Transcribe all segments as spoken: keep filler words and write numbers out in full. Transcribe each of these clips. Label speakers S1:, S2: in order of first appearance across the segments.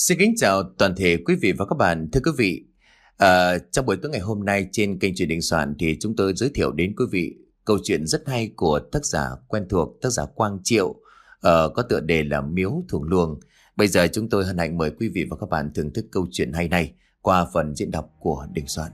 S1: Xin kính chào toàn thể quý vị và các bạn. Thưa quý vị, à, trong buổi tối ngày hôm nay trên kênh Truyền Đình Soạn thì chúng tôi giới thiệu đến quý vị câu chuyện rất hay của tác giả quen thuộc, tác giả Quang Triệu, ờ, có tựa đề là Miếu Thùng Luồng. Bây giờ chúng tôi hân hạnh mời quý vị và các bạn thưởng thức câu chuyện hay này qua phần diễn đọc của Đình Soạn.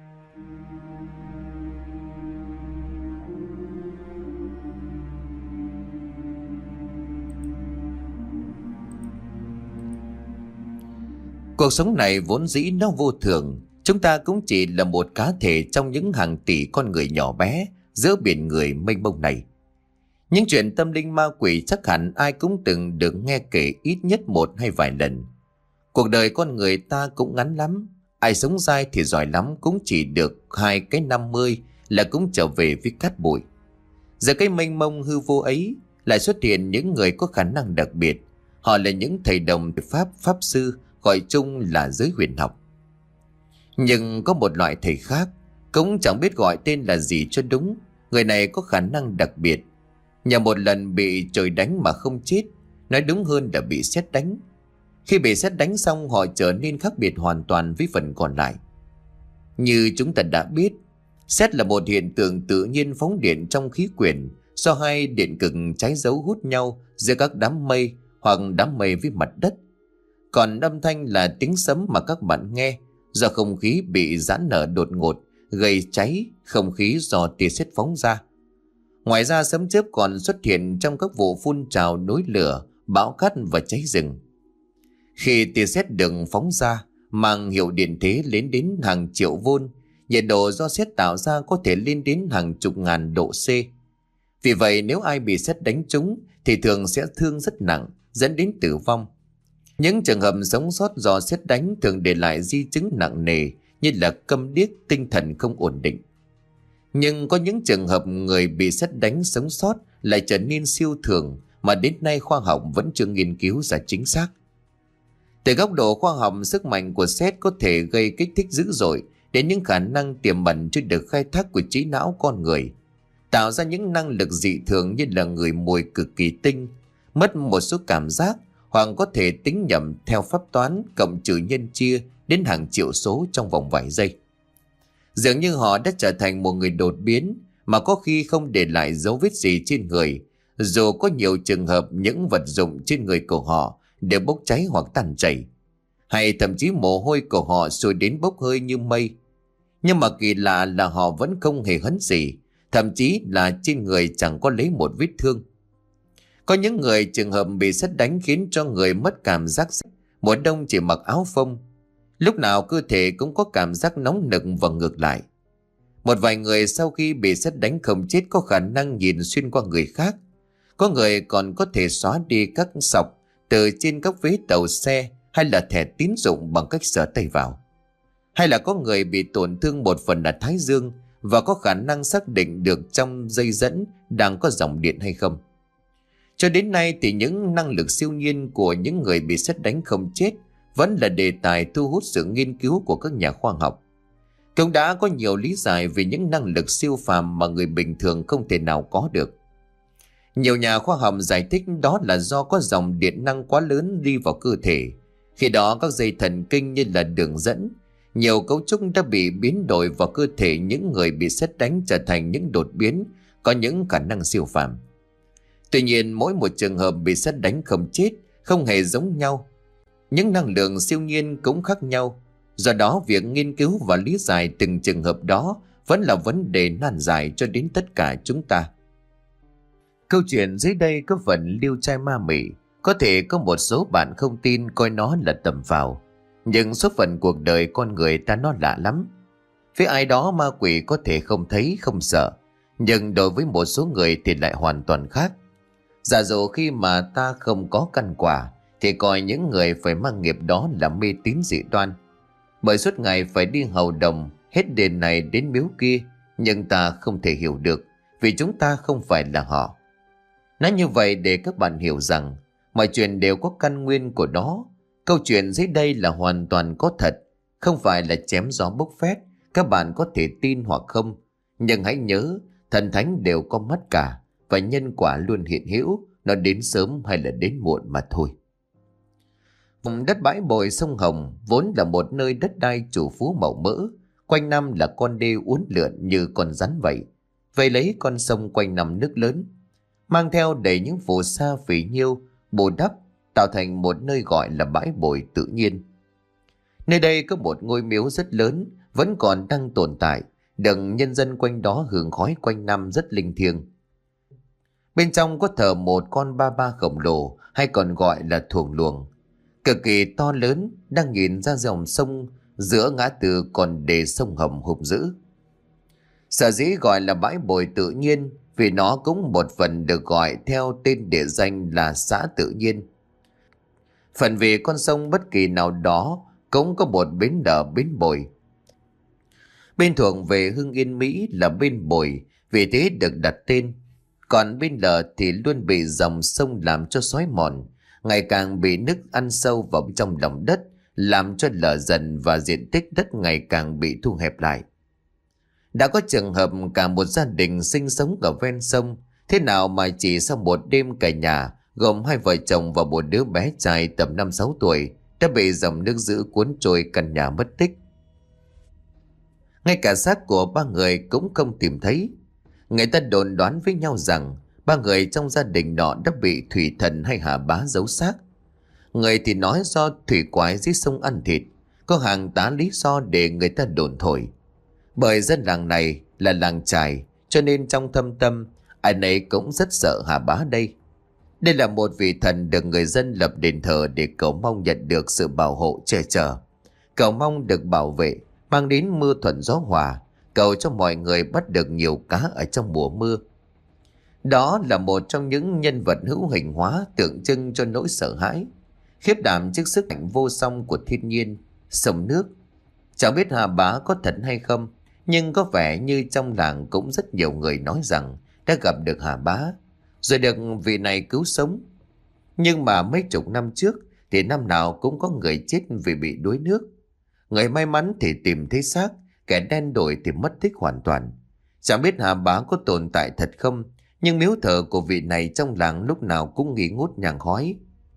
S1: Cuộc sống này vốn dĩ nó vô thường. Chúng ta cũng chỉ là một cá thể trong những hàng tỷ con người nhỏ bé giữa biển người mênh mông này. Những chuyện tâm linh ma quỷ chắc hẳn ai cũng từng được nghe kể ít nhất một hay vài lần. Cuộc đời con người ta cũng ngắn lắm. Ai sống dai thì giỏi lắm cũng chỉ được hai cái năm mươi là cũng trở về với cát bụi. Giờ cái mênh mông hư vô ấy lại xuất hiện những người có khả năng đặc biệt. Họ là những thầy đồng pháp, pháp sư, gọi chung là giới huyền học. Nhưng có một loại thầy khác, cũng chẳng biết gọi tên là gì cho đúng. Người này có khả năng đặc biệt. Nhờ một lần bị trời đánh mà không chết, nói đúng hơn là bị sét đánh. Khi bị sét đánh xong họ trở nên khác biệt hoàn toàn với phần còn lại. Như chúng ta đã biết, sét là một hiện tượng tự nhiên phóng điện trong khí quyển do hai điện cực trái dấu hút nhau giữa các đám mây hoặc đám mây với mặt đất. Còn âm thanh là tiếng sấm mà các bạn nghe do không khí bị giãn nở đột ngột gây cháy không khí do tia sét phóng ra. Ngoài ra sấm chớp còn xuất hiện trong các vụ phun trào núi lửa, bão cát và cháy rừng. Khi tia sét được phóng ra mang hiệu điện thế lên đến hàng triệu vôn, nhiệt độ do sét tạo ra có thể lên đến hàng chục ngàn độ C. Vì vậy nếu ai bị sét đánh trúng thì thường sẽ thương rất nặng, dẫn đến tử vong. Những trường hợp sống sót do sét đánh thường để lại di chứng nặng nề như là câm điếc, tinh thần không ổn định. Nhưng có những trường hợp người bị sét đánh sống sót lại trở nên siêu thường mà đến nay khoa học vẫn chưa nghiên cứu ra chính xác. Từ góc độ khoa học, sức mạnh của sét có thể gây kích thích dữ dội đến những khả năng tiềm ẩn chưa được khai thác của trí não con người, tạo ra những năng lực dị thường như là ngửi mùi cực kỳ tinh, mất một số cảm giác, hoặc có thể tính nhầm theo pháp toán cộng trừ nhân chia đến hàng triệu số trong vòng vài giây. Dường như họ đã trở thành một người đột biến mà có khi không để lại dấu vết gì trên người, dù có nhiều trường hợp những vật dụng trên người của họ đều bốc cháy hoặc tan chảy, hay thậm chí mồ hôi của họ sôi đến bốc hơi như mây. Nhưng mà kỳ lạ là họ vẫn không hề hấn gì, thậm chí là trên người chẳng có lấy một vết thương. Có những người trường hợp bị sét đánh khiến cho người mất cảm giác, mùa đông chỉ mặc áo phông, lúc nào cơ thể cũng có cảm giác nóng nực và ngược lại. Một vài người sau khi bị sét đánh không chết có khả năng nhìn xuyên qua người khác. Có người còn có thể xóa đi các sọc từ trên các vế tàu xe hay là thẻ tín dụng bằng cách sờ tay vào. Hay là có người bị tổn thương một phần là thái dương và có khả năng xác định được trong dây dẫn đang có dòng điện hay không. Cho đến nay thì những năng lực siêu nhiên của những người bị sét đánh không chết vẫn là đề tài thu hút sự nghiên cứu của các nhà khoa học. Cũng đã có nhiều lý giải về những năng lực siêu phàm mà người bình thường không thể nào có được. Nhiều nhà khoa học giải thích đó là do có dòng điện năng quá lớn đi vào cơ thể. Khi đó các dây thần kinh như là đường dẫn, nhiều cấu trúc đã bị biến đổi vào cơ thể những người bị sét đánh trở thành những đột biến có những khả năng siêu phàm. Tuy nhiên mỗi một trường hợp bị sét đánh không chết không hề giống nhau. Những năng lượng siêu nhiên cũng khác nhau. Do đó việc nghiên cứu và lý giải từng trường hợp đó vẫn là vấn đề nan giải cho đến tất cả chúng ta. Câu chuyện dưới đây có phần liêu trai ma mị. Có thể có một số bạn không tin coi nó là tầm phào. Nhưng số phận cuộc đời con người ta nó lạ lắm. Với ai đó ma quỷ có thể không thấy không sợ, nhưng đối với một số người thì lại hoàn toàn khác. Giả dụ khi mà ta không có căn quả thì coi những người phải mang nghiệp đó là mê tín dị đoan. Bởi suốt ngày phải đi hầu đồng hết đền này đến miếu kia, nhưng ta không thể hiểu được vì chúng ta không phải là họ. Nói như vậy để các bạn hiểu rằng mọi chuyện đều có căn nguyên của nó. Câu chuyện dưới đây là hoàn toàn có thật, không phải là chém gió bốc phét. Các bạn có thể tin hoặc không, nhưng hãy nhớ thần thánh đều có mắt cả, và nhân quả luôn hiện hữu, nó đến sớm hay là đến muộn mà thôi. Vùng đất bãi bồi sông Hồng vốn là một nơi đất đai chủ phú màu mỡ, quanh năm là con đê uốn lượn như con rắn vậy, vây lấy con sông quanh năm nước lớn, mang theo đầy những phù sa phì nhiêu, bù đắp, tạo thành một nơi gọi là bãi bồi tự nhiên. Nơi đây có một ngôi miếu rất lớn, vẫn còn đang tồn tại, được nhân dân quanh đó hương khói quanh năm rất linh thiêng. Bên trong có thờ một con ba ba khổng lồ, hay còn gọi là thuồng luồng, cực kỳ to lớn, đang nhìn ra dòng sông giữa ngã tư còn đê sông Hồng hùng dữ. Sở dĩ gọi là bãi bồi tự nhiên vì nó cũng một phần được gọi theo tên địa danh là xã tự nhiên. Phần vì con sông bất kỳ nào đó cũng có một bến đò bến bồi. Bên thuộc về Hưng Yên Mỹ là bên bồi, vì thế được đặt tên. Còn bên lờ thì luôn bị dòng sông làm cho xói mòn, ngày càng bị nước ăn sâu vào trong lòng đất, làm cho lở dần và diện tích đất ngày càng bị thu hẹp lại. Đã có trường hợp cả một gia đình sinh sống ở ven sông, thế nào mà chỉ sau một đêm cả nhà, gồm hai vợ chồng và một đứa bé trai tầm năm sáu tuổi, đã bị dòng nước dữ cuốn trôi, căn nhà mất tích. Ngay cả xác của ba người cũng không tìm thấy. Người ta đồn đoán với nhau rằng ba người trong gia đình nọ đã bị thủy thần hay hà bá giấu xác. Người thì nói do thủy quái dưới sông ăn thịt, có hàng tá lý do để người ta đồn thổi. Bởi dân làng này là làng chài, cho nên trong thâm tâm ai nấy cũng rất sợ hà bá đây. Đây là một vị thần được người dân lập đền thờ để cầu mong nhận được sự bảo hộ che chở, cầu mong được bảo vệ, mang đến mưa thuận gió hòa, cầu cho mọi người bắt được nhiều cá ở trong mùa mưa. Đó là một trong những nhân vật hữu hình hóa tượng trưng cho nỗi sợ hãi, khiếp đảm trước sức mạnh vô song của thiên nhiên, sông nước. Chẳng biết hà bá có thật hay không, nhưng có vẻ như trong làng cũng rất nhiều người nói rằng đã gặp được hà bá, rồi được vị này cứu sống. Nhưng mà mấy chục năm trước thì năm nào cũng có người chết vì bị đuối nước. Người may mắn thì tìm thấy xác, kẻ đen đổi thì mất tích hoàn toàn. Chẳng biết hà bá có tồn tại thật không, nhưng miếu thờ của vị này trong làng lúc nào cũng nghi ngút nhang khói.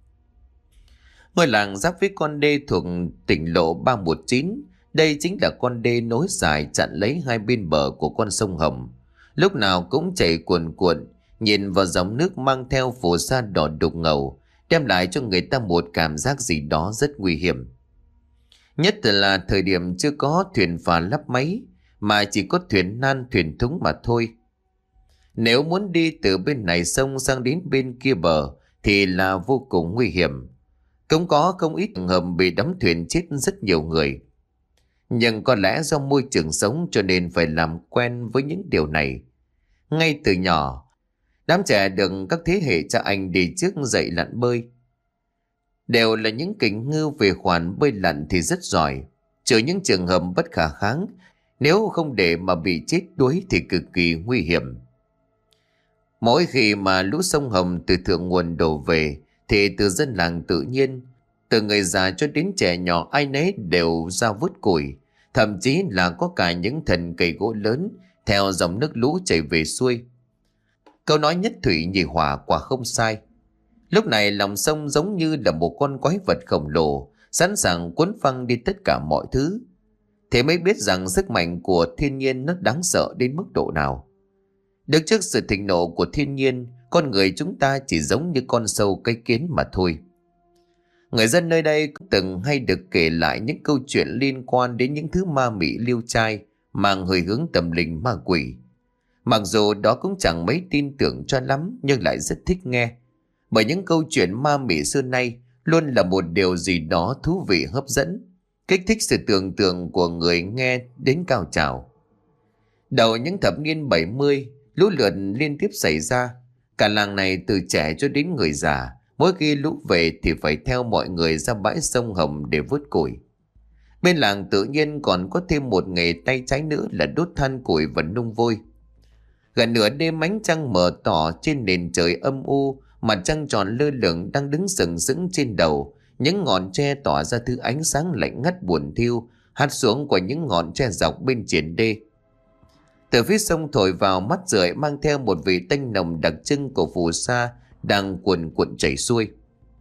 S1: Ngôi làng giáp với con đê thuộc tỉnh lộ ba một chín. Đây chính là con đê nối dài chặn lấy hai bên bờ của con sông Hồng, lúc nào cũng chảy cuồn cuộn, nhìn vào dòng nước mang theo phù sa đỏ đục ngầu, đem lại cho người ta một cảm giác gì đó rất nguy hiểm. Nhất là thời điểm chưa có thuyền phà lắp máy, mà chỉ có thuyền nan thuyền thúng mà thôi. Nếu muốn đi từ bên này sông sang đến bên kia bờ thì là vô cùng nguy hiểm. Cũng có không ít trường hợp bị đắm thuyền chết rất nhiều người. Nhưng có lẽ do môi trường sống cho nên phải làm quen với những điều này. Ngay từ nhỏ, đám trẻ được các thế hệ cha anh đi trước dạy lặn bơi. Đều là những kình ngư về khoản bơi lặn thì rất giỏi, trừ những trường hợp bất khả kháng, nếu không để mà bị chết đuối thì cực kỳ nguy hiểm. Mỗi khi mà lũ sông Hồng từ thượng nguồn đổ về thì từ dân làng tự nhiên, từ người già cho đến trẻ nhỏ ai nấy đều ra vớt củi, thậm chí là có cả những thân cây gỗ lớn theo dòng nước lũ chảy về xuôi. Câu nói nhất thủy nhì hỏa quả không sai. Lúc này lòng sông giống như là một con quái vật khổng lồ, sẵn sàng cuốn phăng đi tất cả mọi thứ. Thế mới biết rằng sức mạnh của thiên nhiên nó đáng sợ đến mức độ nào. Đứng trước sự thịnh nộ của thiên nhiên, con người chúng ta chỉ giống như con sâu cái kiến mà thôi. Người dân nơi đây cũng từng hay được kể lại những câu chuyện liên quan đến những thứ ma mị liêu trai, mang hơi hướng tâm linh ma quỷ. Mặc dù đó cũng chẳng mấy tin tưởng cho lắm, nhưng lại rất thích nghe. Bởi những câu chuyện ma mị xưa nay luôn là một điều gì đó thú vị hấp dẫn, kích thích sự tưởng tượng của người nghe đến cao trào. Đầu những thập niên bảy mươi, lũ lụt liên tiếp xảy ra. Cả làng này từ trẻ cho đến người già, mỗi khi lũ về thì phải theo mọi người ra bãi sông Hồng để vớt củi. Bên làng tự nhiên còn có thêm một nghề tay trái nữa là đốt than củi và nung vôi. Gần nửa đêm ánh trăng mờ tỏ trên nền trời âm u, mặt trăng tròn lơ lửng đang đứng sừng sững trên đầu. Những ngọn tre tỏa ra thứ ánh sáng lạnh ngắt buồn thiu hắt xuống qua những ngọn tre dọc bên triển đê. Từ phía sông thổi vào mắt rượi mang theo một vị tanh nồng đặc trưng của phù sa đang cuồn cuộn chảy xuôi.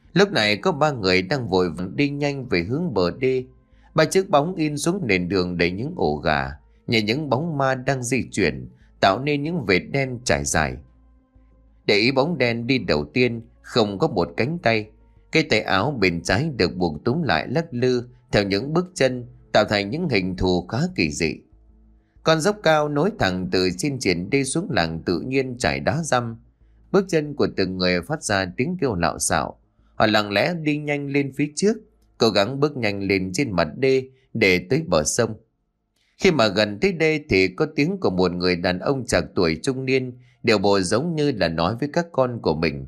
S1: Lúc này có ba người đang vội vàng đi nhanh về hướng bờ đê. Ba chiếc bóng in xuống nền đường đầy những ổ gà, như những bóng ma đang di chuyển, tạo nên những vệt đen trải dài. Để ý bóng đen đi đầu tiên không có một cánh tay. Cái tay áo bên trái được buộc túm lại lắc lư theo những bước chân, tạo thành những hình thù khá kỳ dị. Con dốc cao nối thẳng từ trên triển đê xuống làng tự nhiên trải đá răm. Bước chân của từng người phát ra tiếng kêu lạo xạo. Họ lặng lẽ đi nhanh lên phía trước, cố gắng bước nhanh lên trên mặt đê để tới bờ sông. Khi mà gần tới đê thì có tiếng của một người đàn ông trạc tuổi trung niên, điều bộ giống như là nói với các con của mình.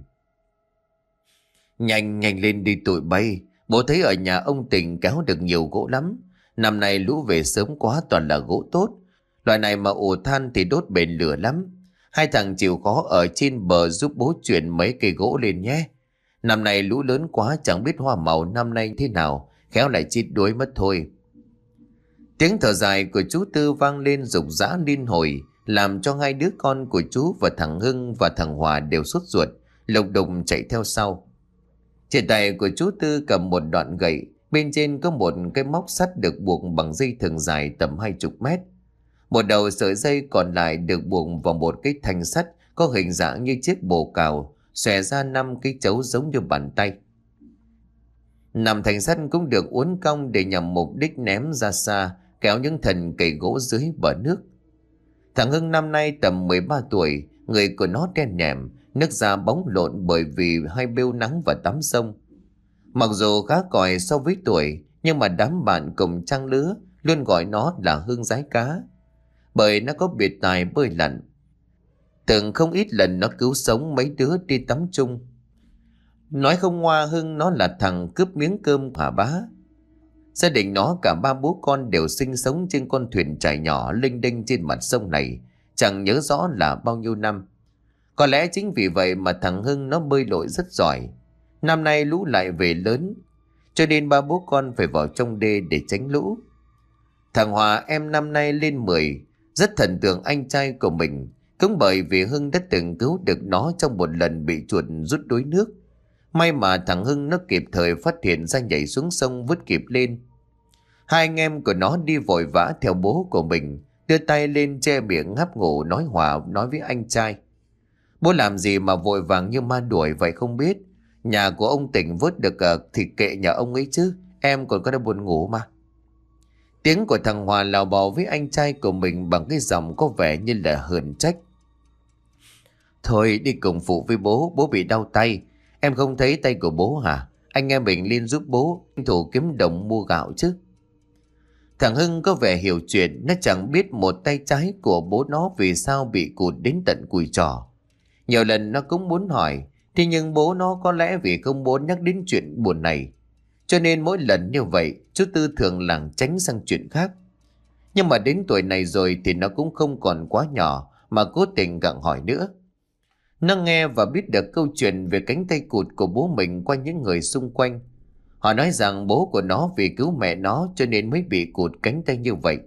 S1: Nhanh nhanh lên đi tụi bay, bố thấy ở nhà ông Tình kéo được nhiều gỗ lắm. Năm nay lũ về sớm quá, toàn là gỗ tốt. Loại này mà ổ than thì đốt bền lửa lắm. Hai thằng chịu khó ở trên bờ giúp bố chuyển mấy cây gỗ lên nhé. Năm nay lũ lớn quá, chẳng biết hoa màu năm nay thế nào, khéo lại chết đuối mất thôi. Tiếng thở dài của chú Tư vang lên rục rã liên hồi, làm cho hai đứa con của chú và thằng Hưng và thằng Hòa đều sốt ruột, lục đục chạy theo sau. Trên tay của chú Tư cầm một đoạn gậy, bên trên có một cái móc sắt được buộc bằng dây thừng dài tầm hai chục mét. Một đầu sợi dây còn lại được buộc vào một cái thanh sắt có hình dạng như chiếc bồ cào, xòe ra năm cái chấu giống như bàn tay. Năm thanh sắt cũng được uốn cong để nhằm mục đích ném ra xa, kéo những thân cây gỗ dưới bờ nước. Thằng Hưng năm nay tầm mười ba tuổi, người của nó đen nhẻm, nước da bóng lộn bởi vì hay bêu nắng và tắm sông. Mặc dù khá còi so với tuổi, nhưng mà đám bạn cùng trang lứa luôn gọi nó là Hưng Rái Cá, bởi nó có biệt tài bơi lặn. Từng không ít lần nó cứu sống mấy đứa đi tắm chung. Nói không ngoa, Hưng nó là thằng cướp miếng cơm hả bá. Gia đình nó cả ba bố con đều sinh sống trên con thuyền chài nhỏ lênh đênh trên mặt sông này, chẳng nhớ rõ là bao nhiêu năm. Có lẽ chính vì vậy mà thằng Hưng nó bơi lội rất giỏi. Năm nay lũ lại về lớn, cho nên ba bố con phải vào trong đê để tránh lũ. Thằng Hòa em năm nay lên mười, rất thần tượng anh trai của mình, cũng bởi vì Hưng đã từng cứu được nó trong một lần bị chuột rút đuối nước. May mà thằng Hưng nó kịp thời phát hiện ra, nhảy xuống sông vớt kịp lên. Hai anh em của nó đi vội vã theo bố của mình, đưa tay lên che miệng ngáp ngủ, nói Hòa nói với anh trai: Bố làm gì mà vội vàng như ma đuổi vậy không biết. Nhà của ông Tỉnh vớt được uh, thì kệ nhà ông ấy chứ, em còn có đang buồn ngủ mà. Tiếng của thằng Hòa lào bào với anh trai của mình bằng cái giọng có vẻ như là hờn trách: Thôi đi cùng phụ với bố, bố bị đau tay. Em không thấy tay của bố hả? Anh em mình lên giúp bố thủ kiếm đồng mua gạo chứ. Thằng Hưng có vẻ hiểu chuyện, nó chẳng biết một tay trái của bố nó vì sao bị cụt đến tận cùi trỏ. Nhiều lần nó cũng muốn hỏi, thế nhưng bố nó có lẽ vì không muốn nhắc đến chuyện buồn này, cho nên mỗi lần như vậy chú Tư thường lảng tránh sang chuyện khác. Nhưng mà đến tuổi này rồi thì nó cũng không còn quá nhỏ mà cố tình gặng hỏi nữa. Nó nghe và biết được câu chuyện về cánh tay cụt của bố mình qua những người xung quanh. Họ nói rằng bố của nó vì cứu mẹ nó cho nên mới bị cụt cánh tay như vậy.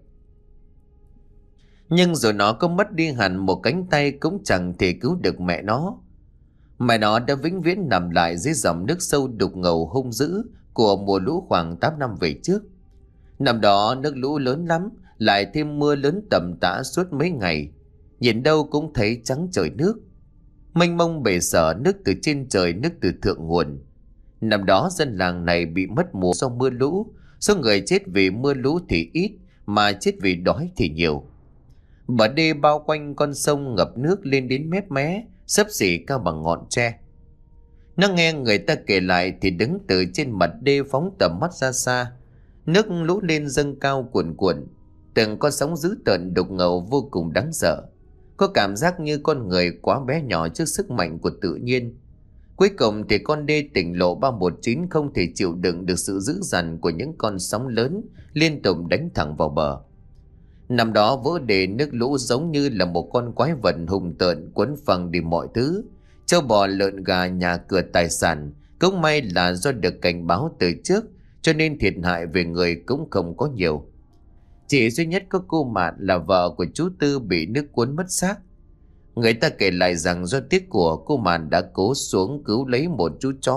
S1: Nhưng rồi nó có mất đi hẳn một cánh tay cũng chẳng thể cứu được mẹ nó. Mẹ nó đã vĩnh viễn nằm lại dưới dòng nước sâu đục ngầu hung dữ của mùa lũ khoảng tám năm về trước. Năm đó nước lũ lớn lắm, lại thêm mưa lớn tầm tã suốt mấy ngày, nhìn đâu cũng thấy trắng trời nước. Mênh mông bể sở, nước từ trên trời, nước từ thượng nguồn. Năm đó dân làng này bị mất mùa do mưa lũ, số người chết vì mưa lũ thì ít, mà chết vì đói thì nhiều. Bờ đê bao quanh con sông ngập nước lên đến mép mé, xấp xỉ cao bằng ngọn tre. Nó nghe người ta kể lại thì đứng từ trên mặt đê phóng tầm mắt ra xa. Nước lũ lên dâng cao cuồn cuộn, từng con sóng dữ tợn đục ngầu vô cùng đáng sợ. Có cảm giác như con người quá bé nhỏ trước sức mạnh của tự nhiên. Cuối cùng thì con đê tỉnh lộ ba một chín không thể chịu đựng được sự dữ dằn của những con sóng lớn liên tục đánh thẳng vào bờ. Năm đó vỡ đê, nước lũ giống như là một con quái vật hùng tợn quấn phăng đi mọi thứ, trâu bò lợn gà, nhà cửa tài sản. Cũng may là do được cảnh báo từ trước, cho nên thiệt hại về người cũng không có nhiều. Chỉ duy nhất có cô Mạn là vợ của chú Tư bị nước cuốn mất xác. Người ta kể lại rằng do tiếc của, cô Mạn đã cố xuống cứu lấy một chú chó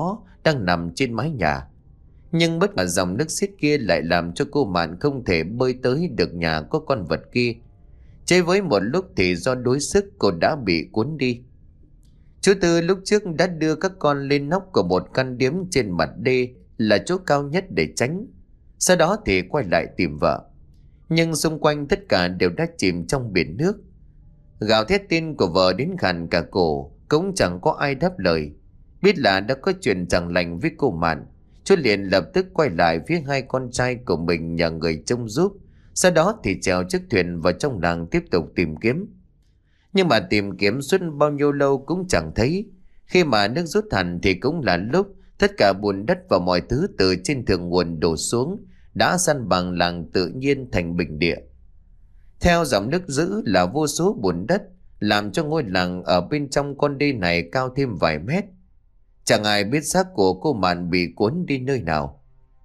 S1: đang nằm trên mái nhà. Nhưng bất ngờ dòng nước xiết kia lại làm cho cô Mạn không thể bơi tới được nhà có con vật kia. Chơi với một lúc thì do đuối sức cô đã bị cuốn đi. Chú Tư lúc trước đã đưa các con lên nóc của một căn điếm trên mặt đê là chỗ cao nhất để tránh. Sau đó thì quay lại tìm vợ. Nhưng xung quanh tất cả đều đã chìm trong biển nước. Gào thét tin của vợ đến khàn cả cổ, cũng chẳng có ai đáp lời. Biết là đã có chuyện chẳng lành với cô Mạn, chú liền lập tức quay lại phía hai con trai của mình nhờ người trông giúp. Sau đó thì trèo chiếc thuyền vào trong làng tiếp tục tìm kiếm. Nhưng mà tìm kiếm suốt bao nhiêu lâu cũng chẳng thấy. Khi mà nước rút hẳn thì cũng là lúc tất cả bùn đất và mọi thứ từ trên thượng nguồn đổ xuống đã san bằng làng tự nhiên thành bình địa. Theo dòng nước dữ là vô số bùn đất, làm cho ngôi làng ở bên trong con đê này cao thêm vài mét. Chẳng ai biết xác của cô Mạn bị cuốn đi nơi nào.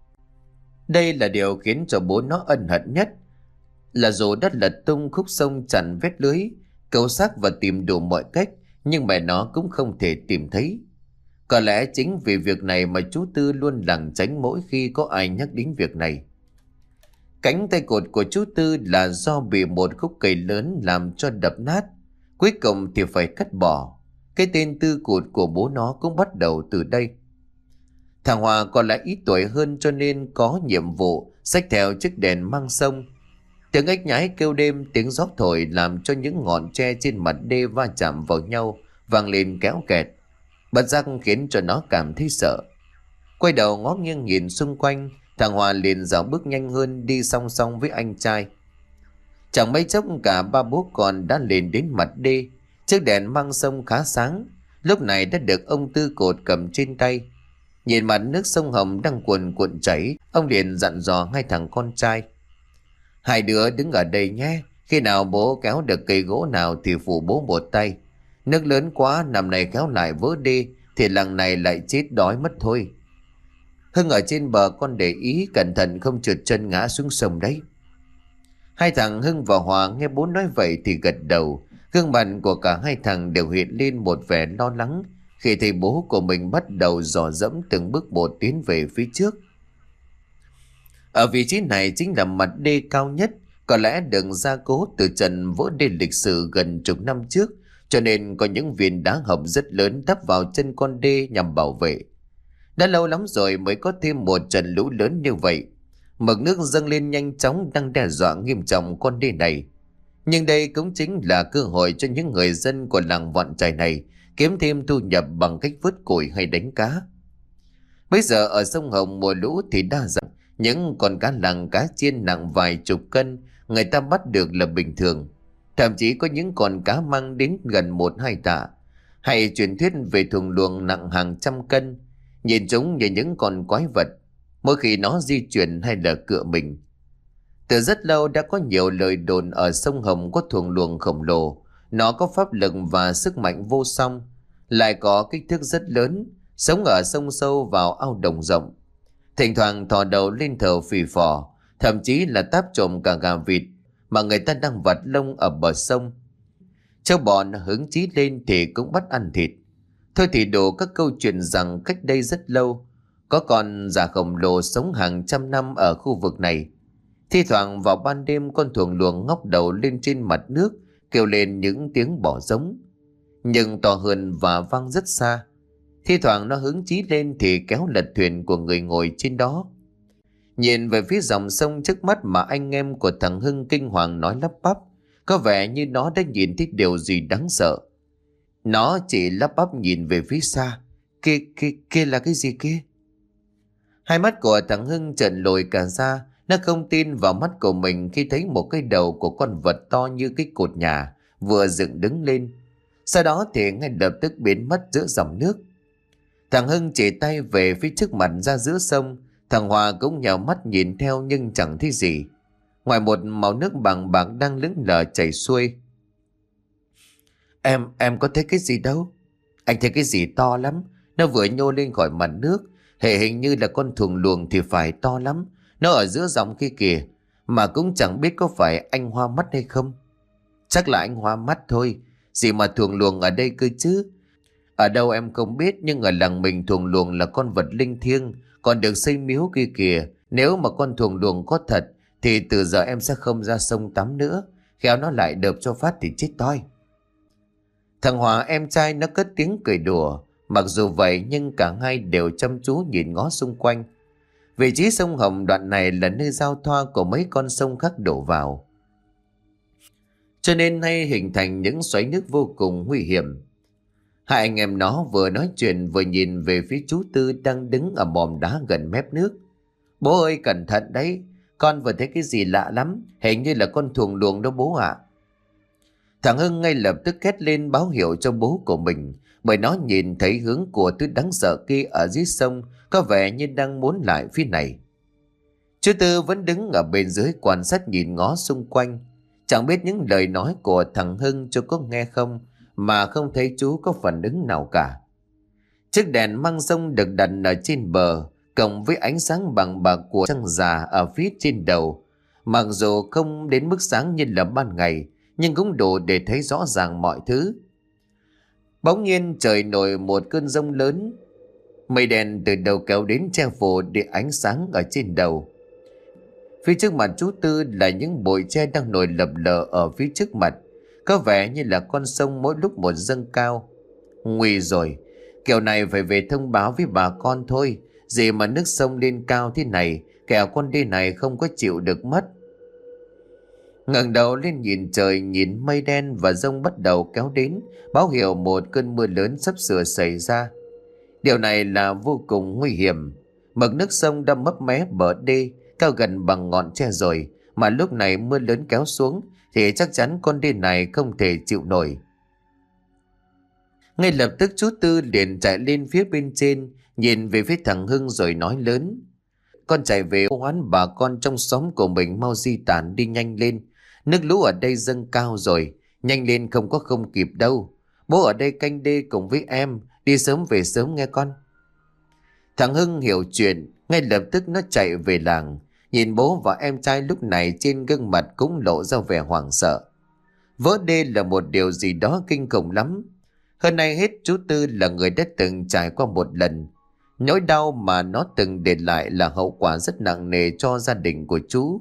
S1: Đây là điều khiến cho bố nó ân hận nhất, là dù đất lật tung khúc sông chặn vết lưới, cầu xác và tìm đủ mọi cách, nhưng mẹ nó cũng không thể tìm thấy. Có lẽ chính vì việc này mà chú Tư luôn lảng tránh mỗi khi có ai nhắc đến việc này. Cánh tay cụt của chú Tư là do bị một khúc cây lớn làm cho đập nát, cuối cùng thì phải cắt bỏ. Cái tên Tư cụt của bố nó cũng bắt đầu từ đây. Thằng Hòa còn lại ít tuổi hơn cho nên có nhiệm vụ xách theo chiếc đèn mang sông. Tiếng ếch nhái kêu đêm, tiếng gió thổi làm cho những ngọn tre trên mặt đê va chạm vào nhau, vang lên kéo kẹt. Bất giác khiến cho nó cảm thấy sợ. Quay đầu ngó nghiêng nhìn xung quanh, thằng Hòa liền dạo bước nhanh hơn đi song song với anh trai. Chẳng mấy chốc cả ba bố con đã lên đến mặt đê. Chiếc đèn mang sông khá sáng, lúc này đã được ông Tư cột cầm trên tay. Nhìn mặt nước sông Hồng đang cuồn cuộn chảy, ông liền dặn dò hai thằng con trai: hai đứa đứng ở đây nhé, khi nào bố kéo được cây gỗ nào thì phụ bố một tay. Nước lớn quá, năm này kéo lại vỡ đê thì làng này lại chết đói mất thôi. Hưng ở trên bờ con để ý cẩn thận không trượt chân ngã xuống sông đấy. Hai thằng Hưng và Hòa nghe bố nói vậy thì gật đầu. Gương mặt của cả hai thằng đều hiện lên một vẻ lo lắng khi thấy bố của mình bắt đầu dò dẫm từng bước một tiến về phía trước. Ở vị trí này chính là mặt đê cao nhất, có lẽ được gia cố từ trận vỡ đê lịch sử gần chục năm trước, cho nên có những viên đá hộc rất lớn đắp vào chân con đê nhằm bảo vệ. Đã lâu lắm rồi mới có thêm một trận lũ lớn như vậy. Mực nước dâng lên nhanh chóng đang đe dọa nghiêm trọng con đê này. Nhưng đây cũng chính là cơ hội cho những người dân của làng Vọn Chài này kiếm thêm thu nhập bằng cách vớt củi hay đánh cá. Bây giờ ở sông Hồng mùa lũ thì đa dạng, những con cá làng cá chiên nặng vài chục cân người ta bắt được là bình thường. Thậm chí có những con cá mang đến gần một hai tạ. Hay truyền thuyết về thùng luồng nặng hàng trăm cân, nhìn chúng như những con quái vật mỗi khi nó di chuyển hay là cựa mình. Từ rất lâu đã có nhiều lời đồn ở sông Hồng có thùng luồng khổng lồ. Nó có pháp lực và sức mạnh vô song, lại có kích thước rất lớn, sống ở sông sâu vào ao đồng rộng. Thỉnh thoảng thò đầu lên thở phì phò, thậm chí là táp trộm cả gà vịt mà người ta đang vặt lông ở bờ sông. Châu bò nó hứng chí lên thì cũng bắt ăn thịt. Thôi thì đủ các câu chuyện rằng cách đây rất lâu có con già khổng lồ sống hàng trăm năm ở khu vực này. Thi thoảng vào ban đêm con thuồng luồng ngóc đầu lên trên mặt nước, kêu lên những tiếng bò giống, nhưng to hơn và vang rất xa. Thi thoảng nó hứng chí lên thì kéo lật thuyền của người ngồi trên đó. Nhìn về phía dòng sông trước mắt mà anh em của thằng Hưng kinh hoàng nói lắp bắp, có vẻ như nó đã nhìn thấy điều gì đáng sợ. Nó chỉ lắp bắp nhìn về phía xa. Kia, kia, kia là cái gì kia? Hai mắt của thằng Hưng trợn lồi cả ra. Nó không tin vào mắt của mình khi thấy một cái đầu của con vật to như cái cột nhà vừa dựng đứng lên. Sau đó thì ngay lập tức biến mất giữa dòng nước. Thằng Hưng chỉ tay về phía trước mặt ra giữa sông. Thằng Hòa cũng nhào mắt nhìn theo nhưng chẳng thấy gì, ngoài một màu nước bằng bạc đang lững lờ chảy xuôi. Em, em có thấy cái gì đâu? Anh thấy cái gì to lắm. Nó vừa nhô lên khỏi mặt nước. Hệ hình như là con thuồng luồng thì phải to lắm. Nó ở giữa dòng kia kìa. Mà cũng chẳng biết có phải anh hoa mắt hay không. Chắc là anh hoa mắt thôi. Gì mà thuồng luồng ở đây cơ chứ. Ở đâu em không biết, nhưng ở làng mình thuồng luồng là con vật linh thiêng, còn được xây miếu kia kìa. Nếu mà con thuồng luồng có thật thì từ giờ em sẽ không ra sông tắm nữa, khéo nó lại đợp cho phát thì chết toi. Thằng Hòa em trai nó cất tiếng cười đùa. Mặc dù vậy nhưng cả hai đều chăm chú nhìn ngó xung quanh. Vị trí sông Hồng đoạn này là nơi giao thoa của mấy con sông khác đổ vào, cho nên nay hình thành những xoáy nước vô cùng nguy hiểm. Hai anh em nó vừa nói chuyện vừa nhìn về phía chú Tư đang đứng ở mỏm đá gần mép nước. Bố ơi cẩn thận đấy, con vừa thấy cái gì lạ lắm, hình như là con thuồng luồng đó bố ạ. Thằng Hưng ngay lập tức hét lên báo hiệu cho bố của mình, bởi nó nhìn thấy hướng của thứ đáng sợ kia ở dưới sông có vẻ như đang muốn lại phía này. Chú Tư vẫn đứng ở bên dưới quan sát nhìn ngó xung quanh. Chẳng biết những lời nói của thằng Hưng chú có nghe không, mà không thấy chú có phản ứng nào cả. Chiếc đèn măng sông được đặt ở trên bờ, cộng với ánh sáng bằng bạc của trăng già ở phía trên đầu. Mặc dù không đến mức sáng như là ban ngày, nhưng cũng đủ để thấy rõ ràng mọi thứ. Bỗng nhiên trời nổi một cơn giông lớn. Mây đen từ đầu kéo đến che phủ để ánh sáng ở trên đầu. Phía trước mặt chú Tư là những bụi tre đang nổi lập lờ ở phía trước mặt. Có vẻ như là con sông mỗi lúc một dâng cao. Nguy rồi, kiểu này phải về thông báo với bà con thôi. Gì mà nước sông lên cao thế này, kẻo con đê này không có chịu được mất. Ngẩng đầu lên nhìn trời, nhìn mây đen và giông bắt đầu kéo đến, báo hiệu một cơn mưa lớn sắp sửa xảy ra. Điều này là vô cùng nguy hiểm. Mực nước sông đã mấp mé bờ đê, cao gần bằng ngọn tre rồi, mà lúc này mưa lớn kéo xuống thì chắc chắn con đê này không thể chịu nổi. Ngay lập tức chú Tư liền chạy lên phía bên trên, nhìn về phía thằng Hưng rồi nói lớn: Con chạy về hô hoán bà con trong xóm của mình mau di tản đi nhanh lên. Nước lũ ở đây dâng cao rồi, nhanh lên không có không kịp đâu. Bố ở đây canh đê cùng với em, đi sớm về sớm nghe con. Thằng Hưng hiểu chuyện, ngay lập tức nó chạy về làng. Nhìn bố và em trai lúc này trên gương mặt cũng lộ ra vẻ hoảng sợ. Vỡ đê là một điều gì đó kinh khủng lắm. Hơn ai hết chú Tư là người đã từng trải qua một lần. Nỗi đau mà nó từng để lại là hậu quả rất nặng nề cho gia đình của chú.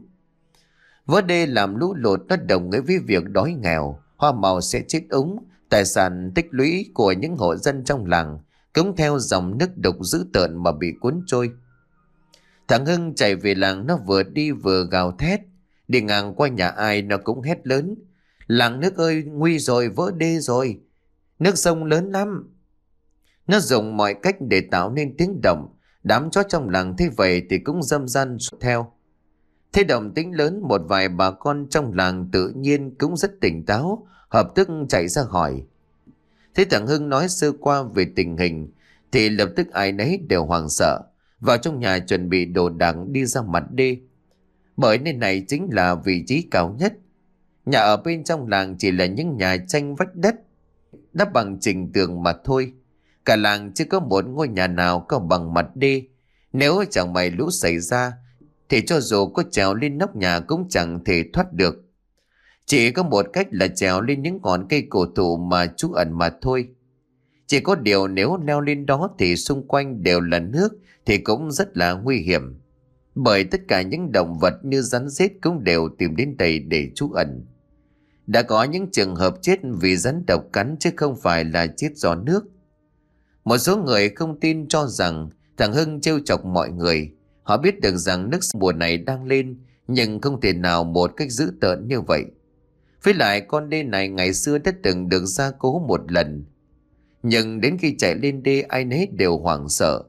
S1: Vỡ đê làm lũ lụt nó đồng nghĩa với việc đói nghèo, hoa màu sẽ chết úng, tài sản tích lũy của những hộ dân trong làng cũng theo dòng nước đục dữ tợn mà bị cuốn trôi. Thằng Hưng chạy về làng, nó vừa đi vừa gào thét. Đi ngang qua nhà ai nó cũng hét lớn: Làng nước ơi, nguy rồi, vỡ đê rồi, nước sông lớn lắm. Nó dùng mọi cách để tạo nên tiếng động. Đám chó trong làng thấy vậy thì cũng râm ran theo. Thế động tĩnh lớn, một vài bà con trong làng tự nhiên cũng rất tỉnh táo, hợp tức chạy ra hỏi. Thế thằng Hưng nói sơ qua về tình hình thì lập tức ai nấy đều hoảng sợ, vào trong nhà chuẩn bị đồ đạc đi ra mặt đê. Bởi nơi này chính là vị trí cao nhất. Nhà ở bên trong làng chỉ là những nhà tranh vách đất đắp bằng trình tường mà thôi. Cả làng chưa có một ngôi nhà nào có bằng mặt đê. Nếu chẳng may lũ xảy ra thì cho dù có trèo lên nóc nhà cũng chẳng thể thoát được. Chỉ có một cách là trèo lên những ngọn cây cổ thụ mà trú ẩn mà thôi. Chỉ có điều nếu leo lên đó thì xung quanh đều là nước thì cũng rất là nguy hiểm. Bởi tất cả những động vật như rắn rết cũng đều tìm đến đây để trú ẩn. Đã có những trường hợp chết vì rắn độc cắn chứ không phải là chết do nước. Một số người không tin cho rằng thằng Hưng trêu chọc mọi người. Họ biết được rằng nước mùa này đang lên, nhưng không thể nào một cách dữ tợn như vậy. Với lại con đê này ngày xưa đã từng được gia cố một lần. Nhưng đến khi chạy lên đê ai nấy đều hoảng sợ.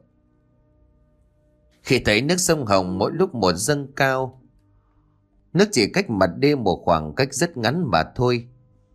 S1: Khi thấy nước sông Hồng mỗi lúc một dâng cao, nước chỉ cách mặt đê một khoảng cách rất ngắn mà thôi.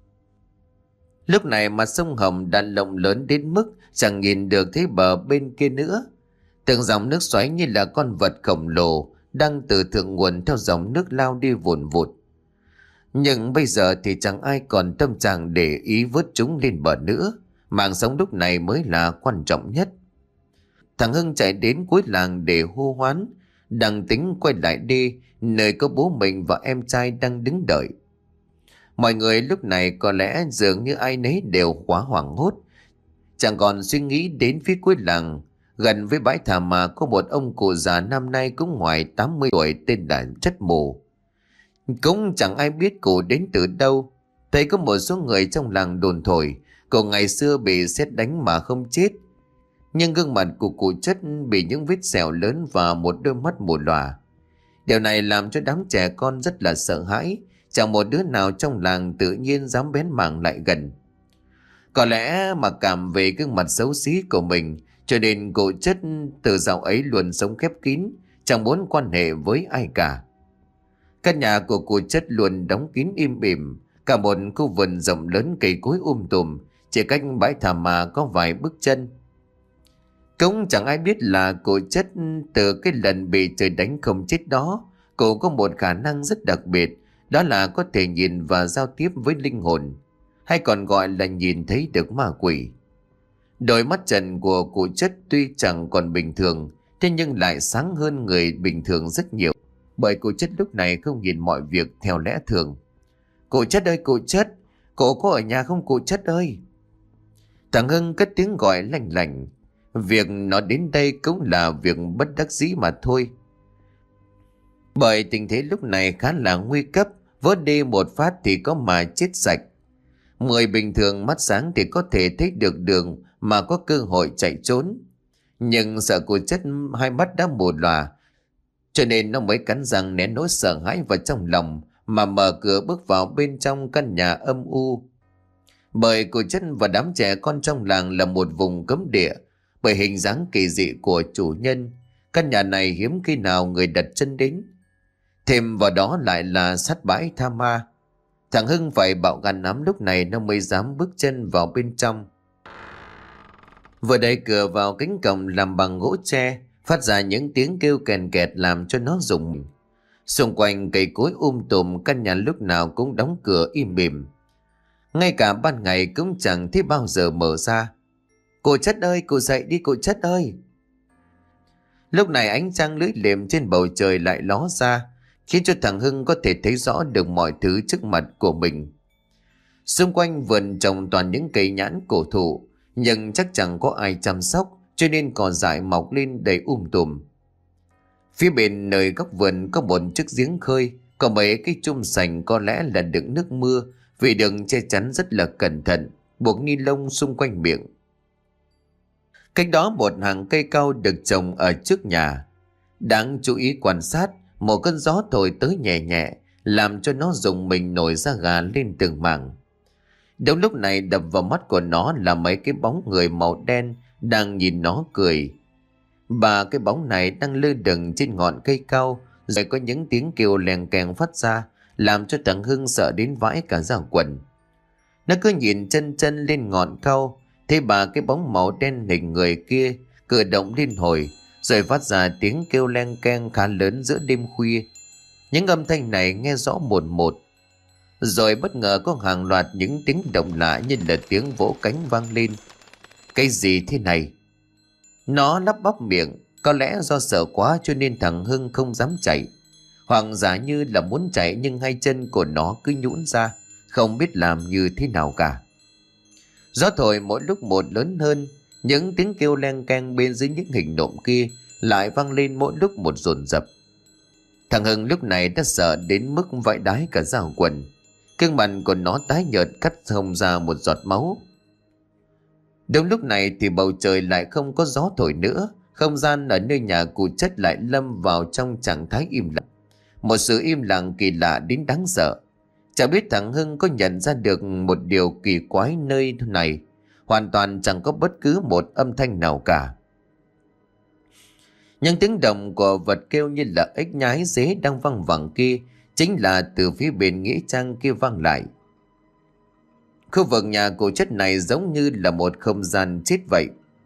S1: Lúc này mà sông Hồng đã rộng lớn đến mức chẳng nhìn được thấy bờ bên kia nữa. Từng dòng nước xoáy như là con vật khổng lồ đang từ thượng nguồn theo dòng nước lao đi vùn vụt. Nhưng bây giờ thì chẳng ai còn tâm trạng để ý vớt chúng lên bờ nữa. Mạng sống lúc này mới là quan trọng nhất. Thằng Hưng chạy đến cuối làng để hô hoán, đang tính quay lại đi nơi có bố mình và em trai đang đứng đợi. Mọi người lúc này có lẽ dường như ai nấy đều quá hoảng hốt. Chàng còn suy nghĩ đến phía cuối làng, gần với bãi thả mà có một ông cụ già năm nay cũng ngoài tám mươi tuổi tên là Chất Mù. Cũng chẳng ai biết cụ đến từ đâu. Thấy có một số người trong làng đồn thổi cụ ngày xưa bị sét đánh mà không chết. Nhưng gương mặt của cụ Chất bị những vết sẹo lớn và một đôi mắt mù lòa. Điều này làm cho đám trẻ con rất là sợ hãi. Chẳng một đứa nào trong làng tự nhiên dám bén mảng lại gần. Có lẽ mặc cảm về gương mặt xấu xí của mình, cho nên cụ Chất từ dạo ấy luôn sống khép kín, chẳng muốn quan hệ với ai cả. Căn nhà của cụ Chất luôn đóng kín im ỉm, cả một khu vườn rộng lớn cây cối um tùm, chỉ cách bãi thả mà có vài bước chân. Cũng chẳng ai biết là cụ Chất từ cái lần bị trời đánh không chết đó, cụ có một khả năng rất đặc biệt, đó là có thể nhìn và giao tiếp với linh hồn, hay còn gọi là nhìn thấy được ma quỷ. Đôi mắt trần của cụ Chất tuy chẳng còn bình thường, thế nhưng lại sáng hơn người bình thường rất nhiều, bởi cụ Chất lúc này không nhìn mọi việc theo lẽ thường. Cụ Chất ơi, cụ Chất, cụ có ở nhà không cụ Chất ơi? Thằng Hưng cất tiếng gọi lanh lảnh. Việc nó đến đây cũng là việc bất đắc dĩ mà thôi. Bởi tình thế lúc này khá là nguy cấp, vớt đi một phát thì có mà chết sạch. Người bình thường mắt sáng thì có thể thấy được đường mà có cơ hội chạy trốn. Nhưng sợ cụ Chất hai mắt đã mù lòa, cho nên nó mới cắn răng nén nỗi sợ hãi vào trong lòng mà mở cửa bước vào bên trong căn nhà âm u. Bởi cụ Chất và đám trẻ con trong làng là một vùng cấm địa, bởi hình dáng kỳ dị của chủ nhân, căn nhà này hiếm khi nào người đặt chân đến. Thêm vào đó lại là sát bãi tha ma. Thằng Hưng phải bạo gan lắm lúc này nó mới dám bước chân vào bên trong. Vừa đẩy cửa vào, cánh cổng làm bằng gỗ tre phát ra những tiếng kêu kèn kẹt làm cho nó rùng mình. Xung quanh cây cối um tùm, căn nhà lúc nào cũng đóng cửa im lìm. Ngay cả ban ngày cũng chẳng thấy bao giờ mở ra. Cô Chất ơi, cô dậy đi cô Chất ơi. Lúc này ánh trăng lưỡi liềm trên bầu trời lại ló ra, khiến cho thằng Hưng có thể thấy rõ được mọi thứ trước mặt của mình. Xung quanh vườn trồng toàn những cây nhãn cổ thụ, nhưng chắc chẳng có ai chăm sóc, cho nên cỏ dại mọc lên đầy um tùm. Phía bên nơi góc vườn có một chiếc giếng khơi, có mấy cái chum sành có lẽ là đựng nước mưa, vì được che chắn rất là cẩn thận, buộc ni lông xung quanh miệng. Cách đó một hàng cây cao được trồng ở trước nhà. Đáng chú ý quan sát, một cơn gió thổi tới nhẹ nhẹ, làm cho nó rùng mình nổi da gà lên từng mảng. Đúng lúc này đập vào mắt của nó là mấy cái bóng người màu đen đang nhìn nó cười. Ba cái bóng này đang lơ lửng trên ngọn cây cao, rồi có những tiếng kêu leng keng phát ra, làm cho thằng Hưng sợ đến vãi cả da quần. Nó cứ nhìn chân chân lên ngọn cao, thấy ba cái bóng màu đen hình người kia cử động liên hồi, rồi phát ra tiếng kêu leng keng khá lớn giữa đêm khuya. Những âm thanh này nghe rõ một một. Rồi bất ngờ có hàng loạt những tiếng động lạ như là tiếng vỗ cánh vang lên. Cái gì thế này? Nó lắp bắp miệng, có lẽ do sợ quá cho nên thằng Hưng không dám chạy. Hoặc giả như là muốn chạy nhưng hai chân của nó cứ nhũn ra, không biết làm như thế nào cả. Gió thổi mỗi lúc một lớn hơn, những tiếng kêu leng keng bên dưới những hình nộm kia lại vang lên mỗi lúc một dồn dập. Thằng Hưng lúc này đã sợ đến mức vãi đái cả da quần. Gương mặt của nó tái nhợt, cắt không ra một giọt máu. Đúng lúc này thì bầu trời lại không có gió thổi nữa, không gian ở nơi nhà cụ Chất lại lâm vào trong trạng thái im lặng. Một sự im lặng kỳ lạ đến đáng sợ. Chẳng biết thằng Hưng có nhận ra được một điều kỳ quái nơi này. Hoàn toàn chẳng có bất cứ một âm thanh nào cả. Những tiếng động của vật kêu như là ếch nhái dế đang văng vẳng kia chính là từ phía bên nghĩa trang kia vang lại. Khu vực nhà cụ Chất này giống như là một không gian chết vậy.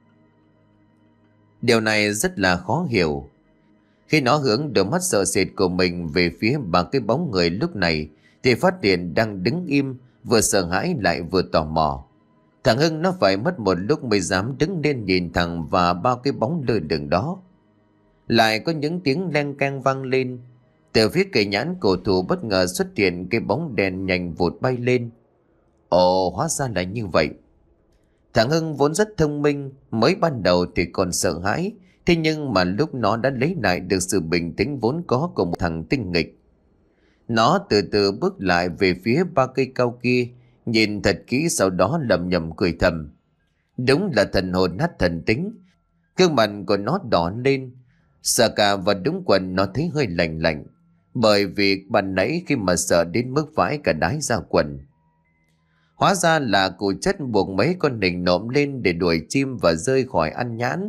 S1: Điều này rất là khó hiểu. Khi nó hướng đôi mắt sợ sệt của mình về phía ba cái bóng người lúc này thì phát hiện đang đứng im, vừa sợ hãi lại vừa tò mò. Thằng Hưng nó phải mất một lúc mới dám đứng lên nhìn thẳng vào bao cái bóng lơ lửng đó. Lại có những tiếng leng keng vang lên. Từ phía cây nhãn cổ thụ bất ngờ xuất hiện cái bóng đèn nhanh vụt bay lên. Ồ, hóa ra là như vậy. Thằng Hưng vốn rất thông minh, mới ban đầu thì còn sợ hãi, thế nhưng mà lúc nó đã lấy lại được sự bình tĩnh vốn có của một thằng tinh nghịch. Nó từ từ bước lại về phía ba cây cao kia, nhìn thật kỹ sau đó lầm nhầm cười thầm. Đúng là thần hồn nát thần tính. Gương mặt của nó đỏ lên, sợ cả và đúng quần nó thấy hơi lạnh lạnh, bởi vì ban nãy khi mà sợ đến mức vãi cả đái ra quần. Hóa ra là cụ chất buộc mấy con nịnh nộm lên để đuổi chim và rơi khỏi ăn nhãn.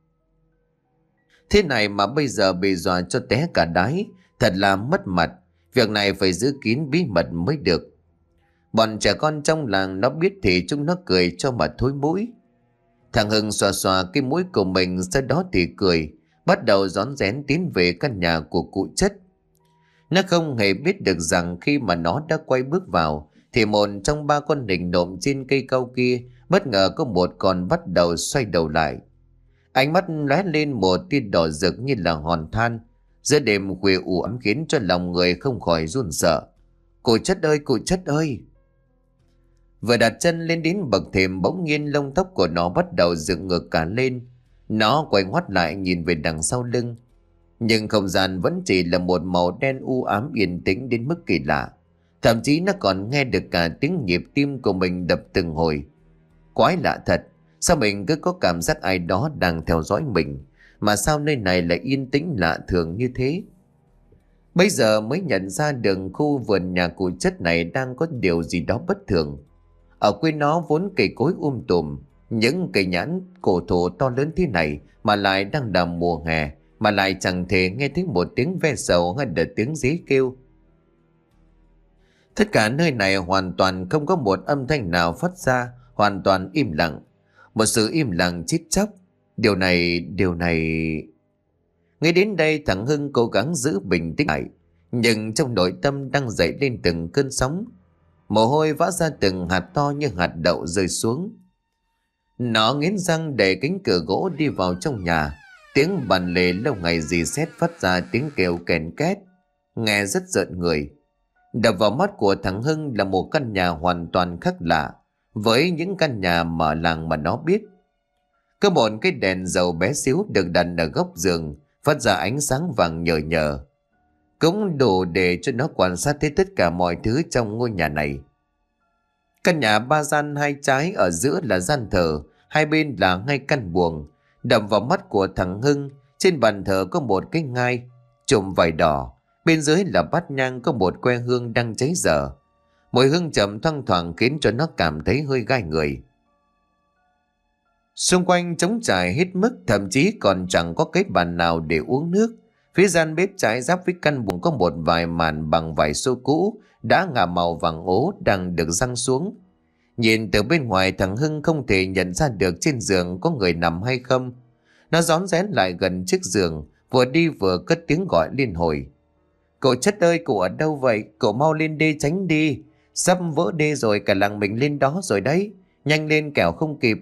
S1: Thế này mà bây giờ bị dọa cho té cả đái, thật là mất mặt. Việc này phải giữ kín bí mật mới được. Bọn trẻ con trong làng nó biết thì chúng nó cười cho mà thối mũi. Thằng Hưng xòa xòa cái mũi của mình, sau đó thì cười, bắt đầu rón rén tiến về căn nhà của cụ chất. Nó không hề biết được rằng khi mà nó đã quay bước vào, thì một trong ba con nịnh nộm trên cây cau kia bất ngờ có một con bắt đầu xoay đầu lại. Ánh mắt lóe lên một tia đỏ rực như là hòn than. Giữa đêm khuya u ám khiến cho lòng người không khỏi run sợ. Cụ chất ơi, cụ chất ơi! Vừa đặt chân lên đến bậc thềm, bỗng nhiên lông tóc của nó bắt đầu dựng ngược cả lên. Nó quay ngoắt lại nhìn về đằng sau lưng, nhưng không gian vẫn chỉ là một màu đen u ám yên tĩnh đến mức kỳ lạ. Thậm chí nó còn nghe được cả tiếng nhịp tim của mình đập từng hồi. Quái lạ thật, sao mình cứ có cảm giác ai đó đang theo dõi mình, mà sao nơi này lại yên tĩnh lạ thường như thế? Bây giờ mới nhận ra đường khu vườn nhà cụ chất này đang có điều gì đó bất thường. Ở quê nó vốn cây cối um tùm, những cây nhãn cổ thụ to lớn thế này mà lại đang là mùa hè, mà lại chẳng thể nghe thấy một tiếng ve sầu hay là tiếng dế kêu. Tất cả nơi này hoàn toàn không có một âm thanh nào phát ra, hoàn toàn im lặng. Một sự im lặng chết chóc. Điều này, điều này... Ngay đến đây thằng Hưng cố gắng giữ bình tĩnh lại, nhưng trong nội tâm đang dậy lên từng cơn sóng. Mồ hôi vã ra từng hạt to như hạt đậu rơi xuống. Nó nghiến răng đẩy cánh cửa gỗ đi vào trong nhà. Tiếng bàn lề lâu ngày rì sét phát ra tiếng kêu kèn két, nghe rất rợn người. Đập vào mắt của thằng Hưng là một căn nhà hoàn toàn khác lạ với những căn nhà mở làng mà nó biết. Có một cái đèn dầu bé xíu được đặt ở góc giường, phát ra ánh sáng vàng nhờ nhờ, cũng đủ để cho nó quan sát thấy tất cả mọi thứ trong ngôi nhà này. Căn nhà ba gian hai trái, ở giữa là gian thờ, hai bên là hai căn buồng. Đập vào mắt của thằng Hưng, trên bàn thờ có một cái ngai trùm vải đỏ, bên dưới là bát nhang có một que hương đang cháy dở. Mùi hương trầm thoang thoảng khiến cho nó cảm thấy hơi gai người. Xung quanh trống trải hết mức, thậm chí còn chẳng có cái bàn nào để uống nước. Phía gian bếp trái giáp với căn buồng có một vài màn bằng vải xô cũ đã ngả màu vàng ố đang được giăng xuống. Nhìn từ bên ngoài, thằng Hưng không thể nhận ra được trên giường có người nằm hay không. Nó rón rén lại gần chiếc giường, vừa đi vừa cất tiếng gọi liên hồi. Cậu chất ơi, cậu ở đâu vậy? Cậu mau lên đê tránh đi. Sắp vỡ đê rồi, cả làng mình lên đó rồi đấy. Nhanh lên kẻo không kịp.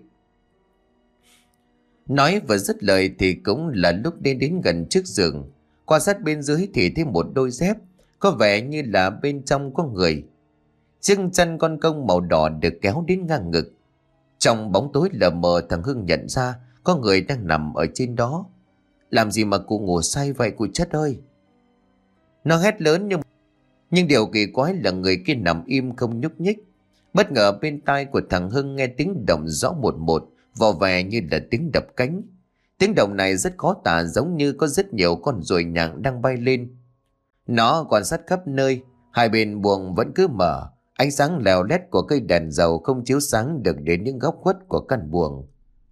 S1: Nói vừa dứt lời thì cũng là lúc đi đến gần trước giường. Quan sát bên dưới thì thấy một đôi dép, có vẻ như là bên trong có người. Chiếc chân con công màu đỏ được kéo đến ngang ngực. Trong bóng tối lờ mờ, thằng Hưng nhận ra có người đang nằm ở trên đó. Làm gì mà cụ ngủ say vậy cụ chất ơi? Nó hét lớn, nhưng nhưng điều kỳ quái là người kia nằm im không nhúc nhích. Bất ngờ bên tai của thằng Hưng nghe tiếng động rõ một một, vò vè như là tiếng đập cánh. Tiếng động này rất khó tả, giống như có rất nhiều con ruồi nhặng đang bay lên. Nó quan sát khắp nơi, hai bên buồng vẫn cứ mở, ánh sáng lèo lét của cây đèn dầu không chiếu sáng được đến những góc khuất của căn buồng.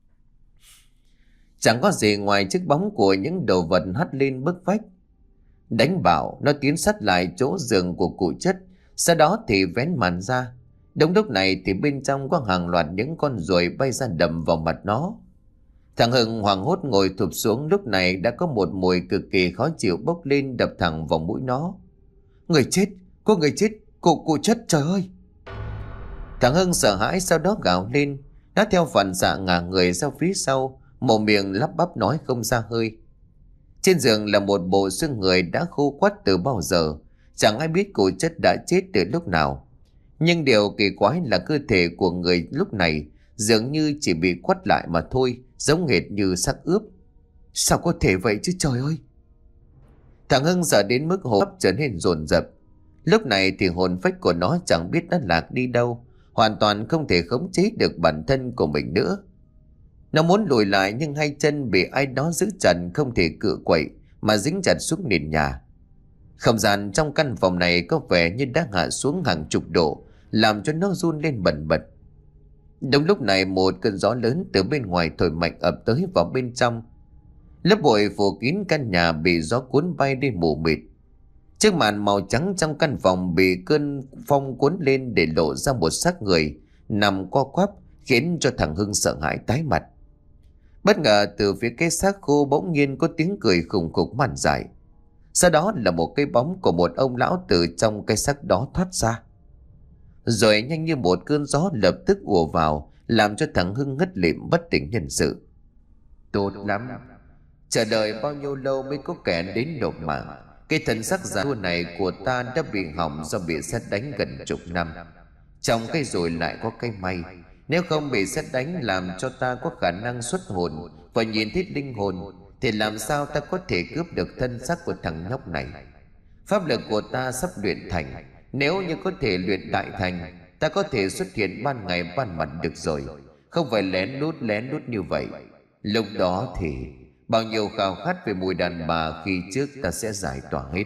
S1: Chẳng có gì ngoài chiếc bóng của những đồ vật hắt lên bức vách. Đánh bảo, nó tiến sát lại chỗ giường của cụ chất, sau đó thì vén màn ra. Đúng lúc này thì bên trong có hàng loạt những con ruồi bay ra đầm vào mặt nó. Thằng Hưng hoảng hốt ngồi thụp xuống, lúc này đã có một mùi cực kỳ khó chịu bốc lên đập thẳng vào mũi nó. Người chết, có người chết, cụ cụ chất, trời ơi! Thằng Hưng sợ hãi, sau đó gào lên. Nó theo phản xạ ngả người ra phía sau, mồm miệng lắp bắp nói không ra hơi. Trên giường là một bộ xương người đã khô quắt từ bao giờ. Chẳng ai biết cụ chất đã chết từ lúc nào. Nhưng điều kỳ quái là cơ thể của người lúc này dường như chỉ bị quắt lại mà thôi, giống hệt như xác ướp. Sao có thể vậy chứ trời ơi? Thằng Hưng sợ đến mức hô hấp trở nên dồn dập. Lúc này thì hồn phách của nó chẳng biết đã lạc đi đâu, hoàn toàn không thể khống chế được bản thân của mình nữa. Nó muốn lùi lại nhưng hai chân bị ai đó giữ chặt, không thể cựa quậy mà dính chặt xuống nền nhà. Không gian trong căn phòng này có vẻ như đã hạ xuống hàng chục độ, làm cho nó run lên bần bật. Đúng lúc này một cơn gió lớn từ bên ngoài thổi mạnh ập tới vào bên trong. Lớp bụi phủ kín căn nhà bị gió cuốn bay đi mù mịt. Chiếc màn màu trắng trong căn phòng bị cơn phong cuốn lên để lộ ra một xác người nằm co quắp, khiến cho thằng Hưng sợ hãi tái mặt. Bất ngờ từ phía cái xác khô bỗng nhiên có tiếng cười khủng khục man dại. Sau đó là một cái bóng của một ông lão từ trong cái xác đó thoát ra. Rồi nhanh như một cơn gió lập tức ùa vào, làm cho thằng Hưng ngất lịm bất tỉnh nhân sự. Tốt lắm, chờ đợi bao nhiêu lâu mới có kẻ đến nộp mạng. Cái thân xác già nua này của ta đã bị hỏng do bị sét đánh gần chục năm. Trong cái rồi lại có cái may, nếu không bị sét đánh làm cho ta có khả năng xuất hồn và nhìn thấy linh hồn, thì làm sao ta có thể cướp được thân xác của thằng nhóc này. Pháp lực của ta sắp luyện thành, nếu như có thể luyện đại thành, ta có thể xuất hiện ban ngày ban mặt được rồi, không phải lén lút lén lút như vậy. Lúc đó thì bao nhiêu khao khát về mùi đàn bà khi trước ta sẽ giải tỏa hết.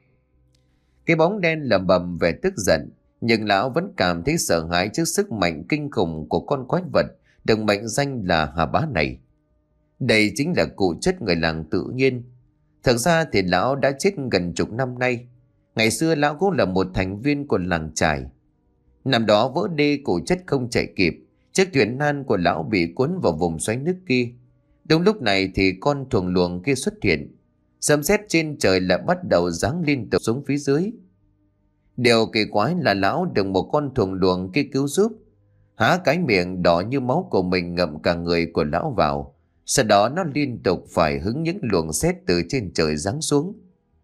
S1: Cái bóng đen lẩm bẩm vẻ tức giận, nhưng lão vẫn cảm thấy sợ hãi trước sức mạnh kinh khủng của con quái vật được mệnh danh là Hà Bá này. Đây chính là cụ chất người làng tự nhiên. Thực ra thì lão đã chết gần chục năm nay. Ngày xưa lão cũng là một thành viên của làng chài. Năm đó vỡ đê cụ chất không chạy kịp, chiếc thuyền nan của lão bị cuốn vào vùng xoáy nước kia. Đúng lúc này thì con thuồng luồng kia xuất hiện. Sấm sét trên trời lại bắt đầu giáng liên tục xuống phía dưới. Điều kỳ quái là lão được một con thuồng luồng kia cứu giúp. Há cái miệng đỏ như máu của mình ngậm cả người của lão vào. Sau đó nó liên tục phải hứng những luồng sét từ trên trời giáng xuống.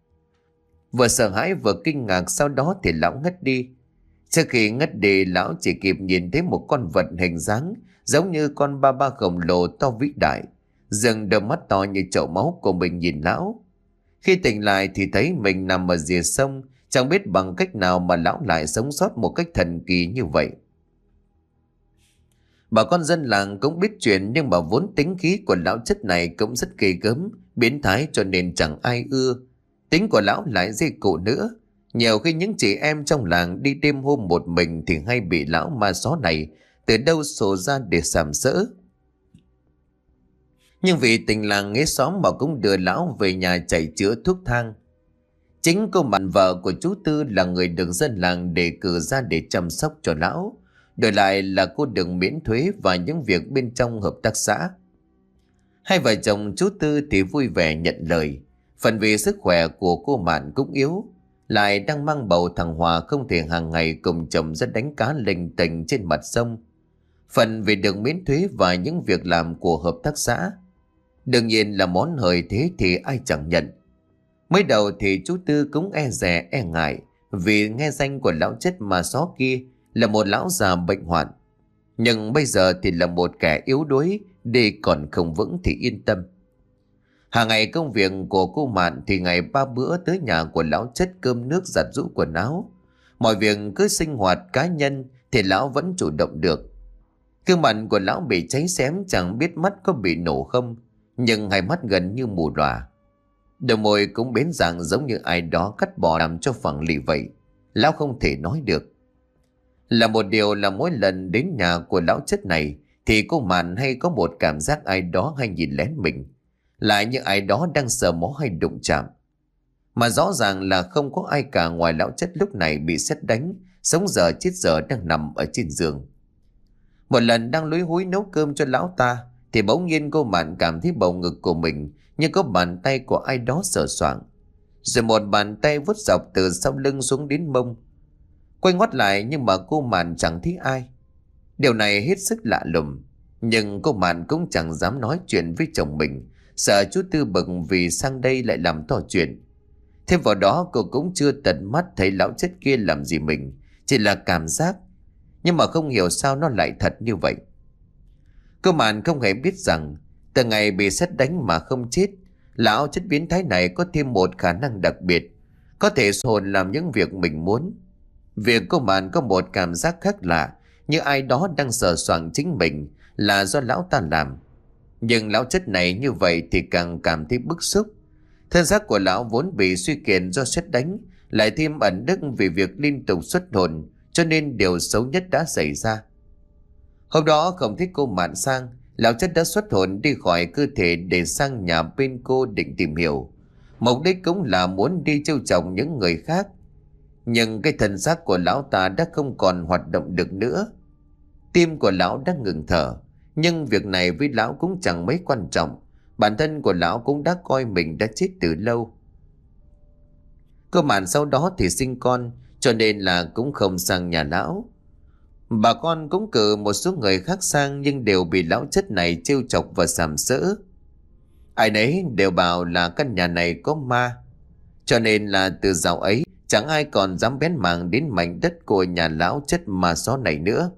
S1: Vừa sợ hãi vừa kinh ngạc, sau đó thì lão ngất đi. Trước khi ngất đi, lão chỉ kịp nhìn thấy một con vật hình dáng giống như con ba ba khổng lồ to vĩ đại, dừng đôi mắt to như chậu máu của mình nhìn lão. Khi tỉnh lại thì thấy mình nằm ở rìa sông, chẳng biết bằng cách nào mà lão lại sống sót một cách thần kỳ như vậy. Bà con dân làng cũng biết chuyện, nhưng mà vốn tính khí của lão chất này cũng rất ghê gớm, biến thái, cho nên chẳng ai ưa. Tính của lão lại dê cụ nữa. Nhiều khi những chị em trong làng đi đêm hôm một mình thì hay bị lão ma xó này từ đâu sổ ra để sàm sỡ. Nhưng vì tình làng nghĩa xóm mà cũng đưa lão về nhà chạy chữa thuốc thang. Chính cô Mạn, vợ của chú Tư, là người được dân làng đề cử ra để chăm sóc cho lão. Đổi lại là cô được miễn thuế và những việc bên trong hợp tác xã. Hai vợ chồng chú Tư thì vui vẻ nhận lời. Phần vì sức khỏe của cô Mạn cũng yếu, lại đang mang bầu, thằng Hòa không thể hàng ngày cùng chồng ra đánh cá lênh tênh trên mặt sông. Phần vì được miễn thuế và những việc làm của hợp tác xã. Đương nhiên là món hời thế thì ai chẳng nhận. Mới đầu thì chú Tư cũng e dè e ngại, vì nghe danh của lão chất mà xó kia là một lão già bệnh hoạn. Nhưng bây giờ thì là một kẻ yếu đuối, đi còn không vững thì yên tâm. Hàng ngày công việc của cô Mạn thì ngày ba bữa tới nhà của lão chất cơm nước giặt giũ quần áo. Mọi việc cứ sinh hoạt cá nhân thì lão vẫn chủ động được. Gương mặt của lão bị cháy xém, chẳng biết mắt có bị nổ không, nhưng hai mắt gần như mù lòa. Đôi môi cũng bến dạng giống như ai đó cắt bỏ làm cho phẳng lì vậy. Lão không thể nói được. Là một điều là mỗi lần đến nhà của lão chất này thì cô Mạn hay có một cảm giác ai đó hay nhìn lén mình, lại như ai đó đang sờ mó hay đụng chạm. Mà rõ ràng là không có ai cả ngoài lão chất lúc này bị sét đánh, sống dở chết dở đang nằm ở trên giường. Một lần đang lúi húi nấu cơm cho lão ta thì bỗng nhiên cô Mạn cảm thấy bầu ngực của mình như có bàn tay của ai đó sờ soạng, rồi một bàn tay vuốt dọc từ sau lưng xuống đến mông. Quay ngoắt lại nhưng mà cô Mạn chẳng thấy ai. Điều này hết sức lạ lùng, nhưng cô Mạn cũng chẳng dám nói chuyện với chồng mình, sợ chú Tư bực vì sang đây lại làm to chuyện. Thêm vào đó cô cũng chưa tận mắt thấy lão chất kia làm gì mình, chỉ là cảm giác. Nhưng mà không hiểu sao nó lại thật như vậy. Cô Mạn không hề biết rằng từ ngày bị sét đánh mà không chết, lão chất biến thái này có thêm một khả năng đặc biệt, có thể hồn làm những việc mình muốn. Việc cô Mạn có một cảm giác khác lạ, như ai đó đang sờ soạng chính mình, là do lão ta làm. Nhưng lão chất này như vậy thì càng cảm thấy bức xúc. Thân xác của lão vốn bị suy kiệt do sét đánh, lại thêm ẩn đức vì việc liên tục xuất hồn, cho nên điều xấu nhất đã xảy ra. Hôm đó không thích cô Mạn sang, lão chất đã xuất hồn đi khỏi cơ thể để sang nhà bên cô định tìm hiểu. Mục đích cũng là muốn đi trêu chọc những người khác. Nhưng cái thân xác của lão ta đã không còn hoạt động được nữa. Tim của lão đã ngừng thở. Nhưng việc này với lão cũng chẳng mấy quan trọng. Bản thân của lão cũng đã coi mình đã chết từ lâu. Cô Mạn sau đó thì sinh con, cho nên là cũng không sang nhà lão. Bà con cũng cử một số người khác sang, nhưng đều bị lão chất này trêu chọc và sàm sỡ. Ai nấy đều bảo là căn nhà này có ma. Cho nên là từ dạo ấy chẳng ai còn dám bén mảng đến mảnh đất của nhà lão chất ma xó này nữa.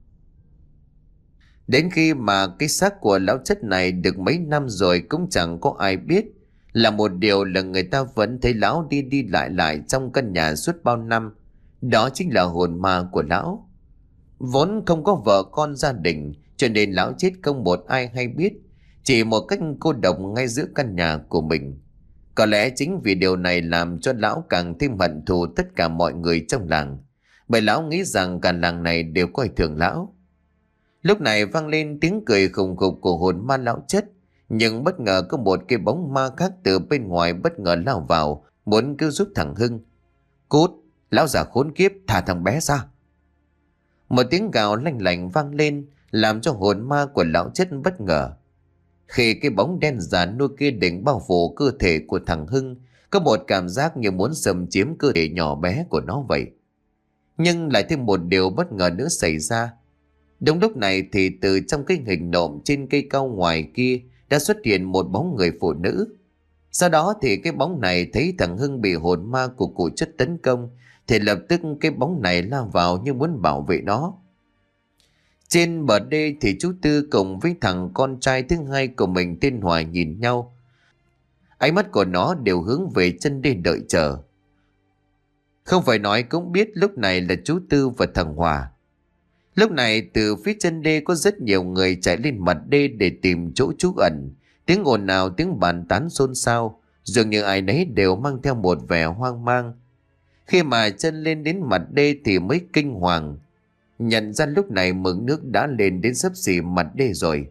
S1: Đến khi mà cái xác của lão chất này được mấy năm rồi cũng chẳng có ai biết. Là một điều là người ta vẫn thấy lão đi đi lại lại trong căn nhà suốt bao năm. Đó chính là hồn ma của lão. Vốn không có vợ con gia đình, cho nên lão chết không một ai hay biết, chỉ một cách cô độc ngay giữa căn nhà của mình. Có lẽ chính vì điều này làm cho lão càng thêm hận thù tất cả mọi người trong làng, bởi lão nghĩ rằng cả làng này đều coi thường lão. Lúc này vang lên tiếng cười khùng khục của hồn ma lão chất, nhưng bất ngờ có một cái bóng ma khác từ bên ngoài bất ngờ lao vào, muốn cứu giúp thằng Hưng. Cút, lão già khốn kiếp, thả thằng bé ra. Một tiếng gào lanh lảnh vang lên, làm cho hồn ma của lão chất bất ngờ. Khi cái bóng đen già nua kia định bao phủ cơ thể của thằng Hưng, có một cảm giác như muốn xâm chiếm cơ thể nhỏ bé của nó vậy. Nhưng lại thêm một điều bất ngờ nữa xảy ra. Đúng lúc này thì từ trong cái hình nộm trên cây cao ngoài kia đã xuất hiện một bóng người phụ nữ. Sau đó thì cái bóng này thấy thằng Hưng bị hồn ma của cụ chất tấn công, thì lập tức cái bóng này lao vào như muốn bảo vệ nó. Trên bờ đê thì chú Tư cùng với thằng con trai thứ hai của mình tên Hòa nhìn nhau. Ánh mắt của nó đều hướng về chân đê đợi chờ. Không phải nói cũng biết lúc này là chú Tư và thằng Hòa. Lúc này từ phía chân đê có rất nhiều người chạy lên mặt đê để tìm chỗ trú ẩn. Tiếng ồn ào, tiếng bàn tán xôn xao, dường như ai nấy đều mang theo một vẻ hoang mang. Khi mà chân lên đến mặt đê thì mới kinh hoàng, nhận ra lúc này mực nước đã lên đến xấp xỉ mặt đê rồi.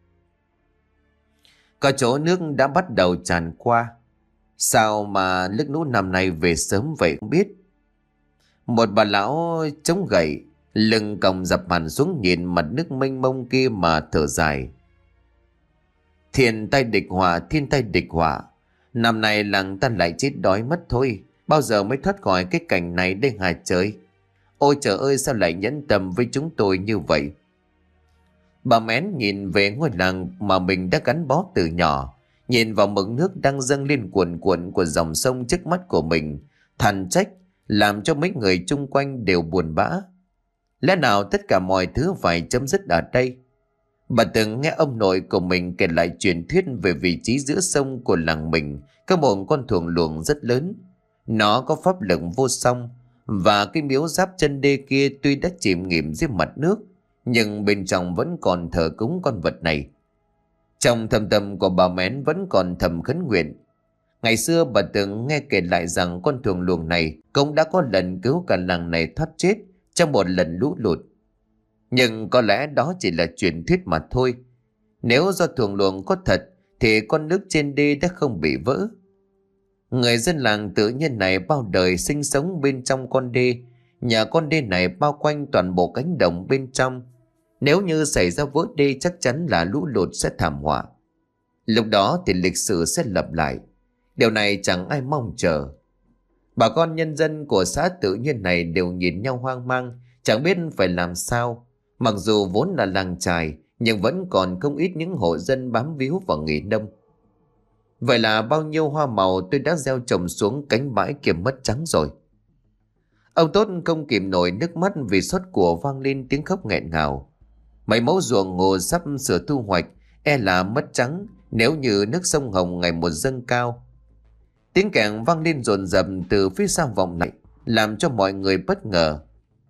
S1: Có chỗ nước đã bắt đầu tràn qua. Sao mà nước lũ năm nay về sớm vậy không biết. Một bà lão chống gậy, lưng còng dập hẳn xuống nhìn mặt nước mênh mông kia mà thở dài. Thiên tai địch họa, thiên tai địch họa. Năm nay làng ta lại chết đói mất thôi. Bao giờ mới thoát khỏi cái cảnh này đây hả trời? Ôi trời ơi, sao lại nhẫn tâm với chúng tôi như vậy? Bà Mén nhìn về ngôi làng mà mình đã gắn bó từ nhỏ, nhìn vào mực nước đang dâng lên cuồn cuộn của dòng sông trước mắt của mình, than trách, làm cho mấy người chung quanh đều buồn bã. Lẽ nào tất cả mọi thứ phải chấm dứt ở đây? Bà từng nghe ông nội của mình kể lại truyền thuyết về vị trí giữa sông của làng mình có một con thuồng luồng rất lớn. Nó có pháp lực vô song, và cái miếu giáp chân đê kia tuy đã chìm nghỉm dưới mặt nước, nhưng bên trong vẫn còn thờ cúng con vật này. Trong thâm tâm của bà Mén vẫn còn thầm khấn nguyện. Ngày xưa bà từng nghe kể lại rằng con thuồng luồng này cũng đã có lần cứu cả làng này thoát chết trong một lần lũ lụt. Nhưng có lẽ đó chỉ là truyền thuyết mà thôi. Nếu do thuồng luồng có thật thì con nước trên đê đã không bị vỡ. Người dân làng tự nhiên này bao đời sinh sống bên trong con đê. Nhà con đê này bao quanh toàn bộ cánh đồng bên trong. Nếu như xảy ra vỡ đê chắc chắn là lũ lụt sẽ thảm họa. Lúc đó thì lịch sử sẽ lặp lại. Điều này chẳng ai mong chờ. Bà con nhân dân của xã tự nhiên này đều nhìn nhau hoang mang, chẳng biết phải làm sao. Mặc dù vốn là làng chài, nhưng vẫn còn không ít những hộ dân bám víu vào nghề nông. Vậy là bao nhiêu hoa màu tôi đã gieo trồng xuống cánh bãi kia mất trắng rồi. Ông Tốt không kìm nổi nước mắt vì xót của, vang lên tiếng khóc nghẹn ngào. Mấy mẫu ruộng ngô sắp sửa thu hoạch e là mất trắng nếu như nước sông Hồng ngày một dâng cao. Tiếng kèn vang lên dồn dập từ phía sau vọng lại, làm cho mọi người bất ngờ.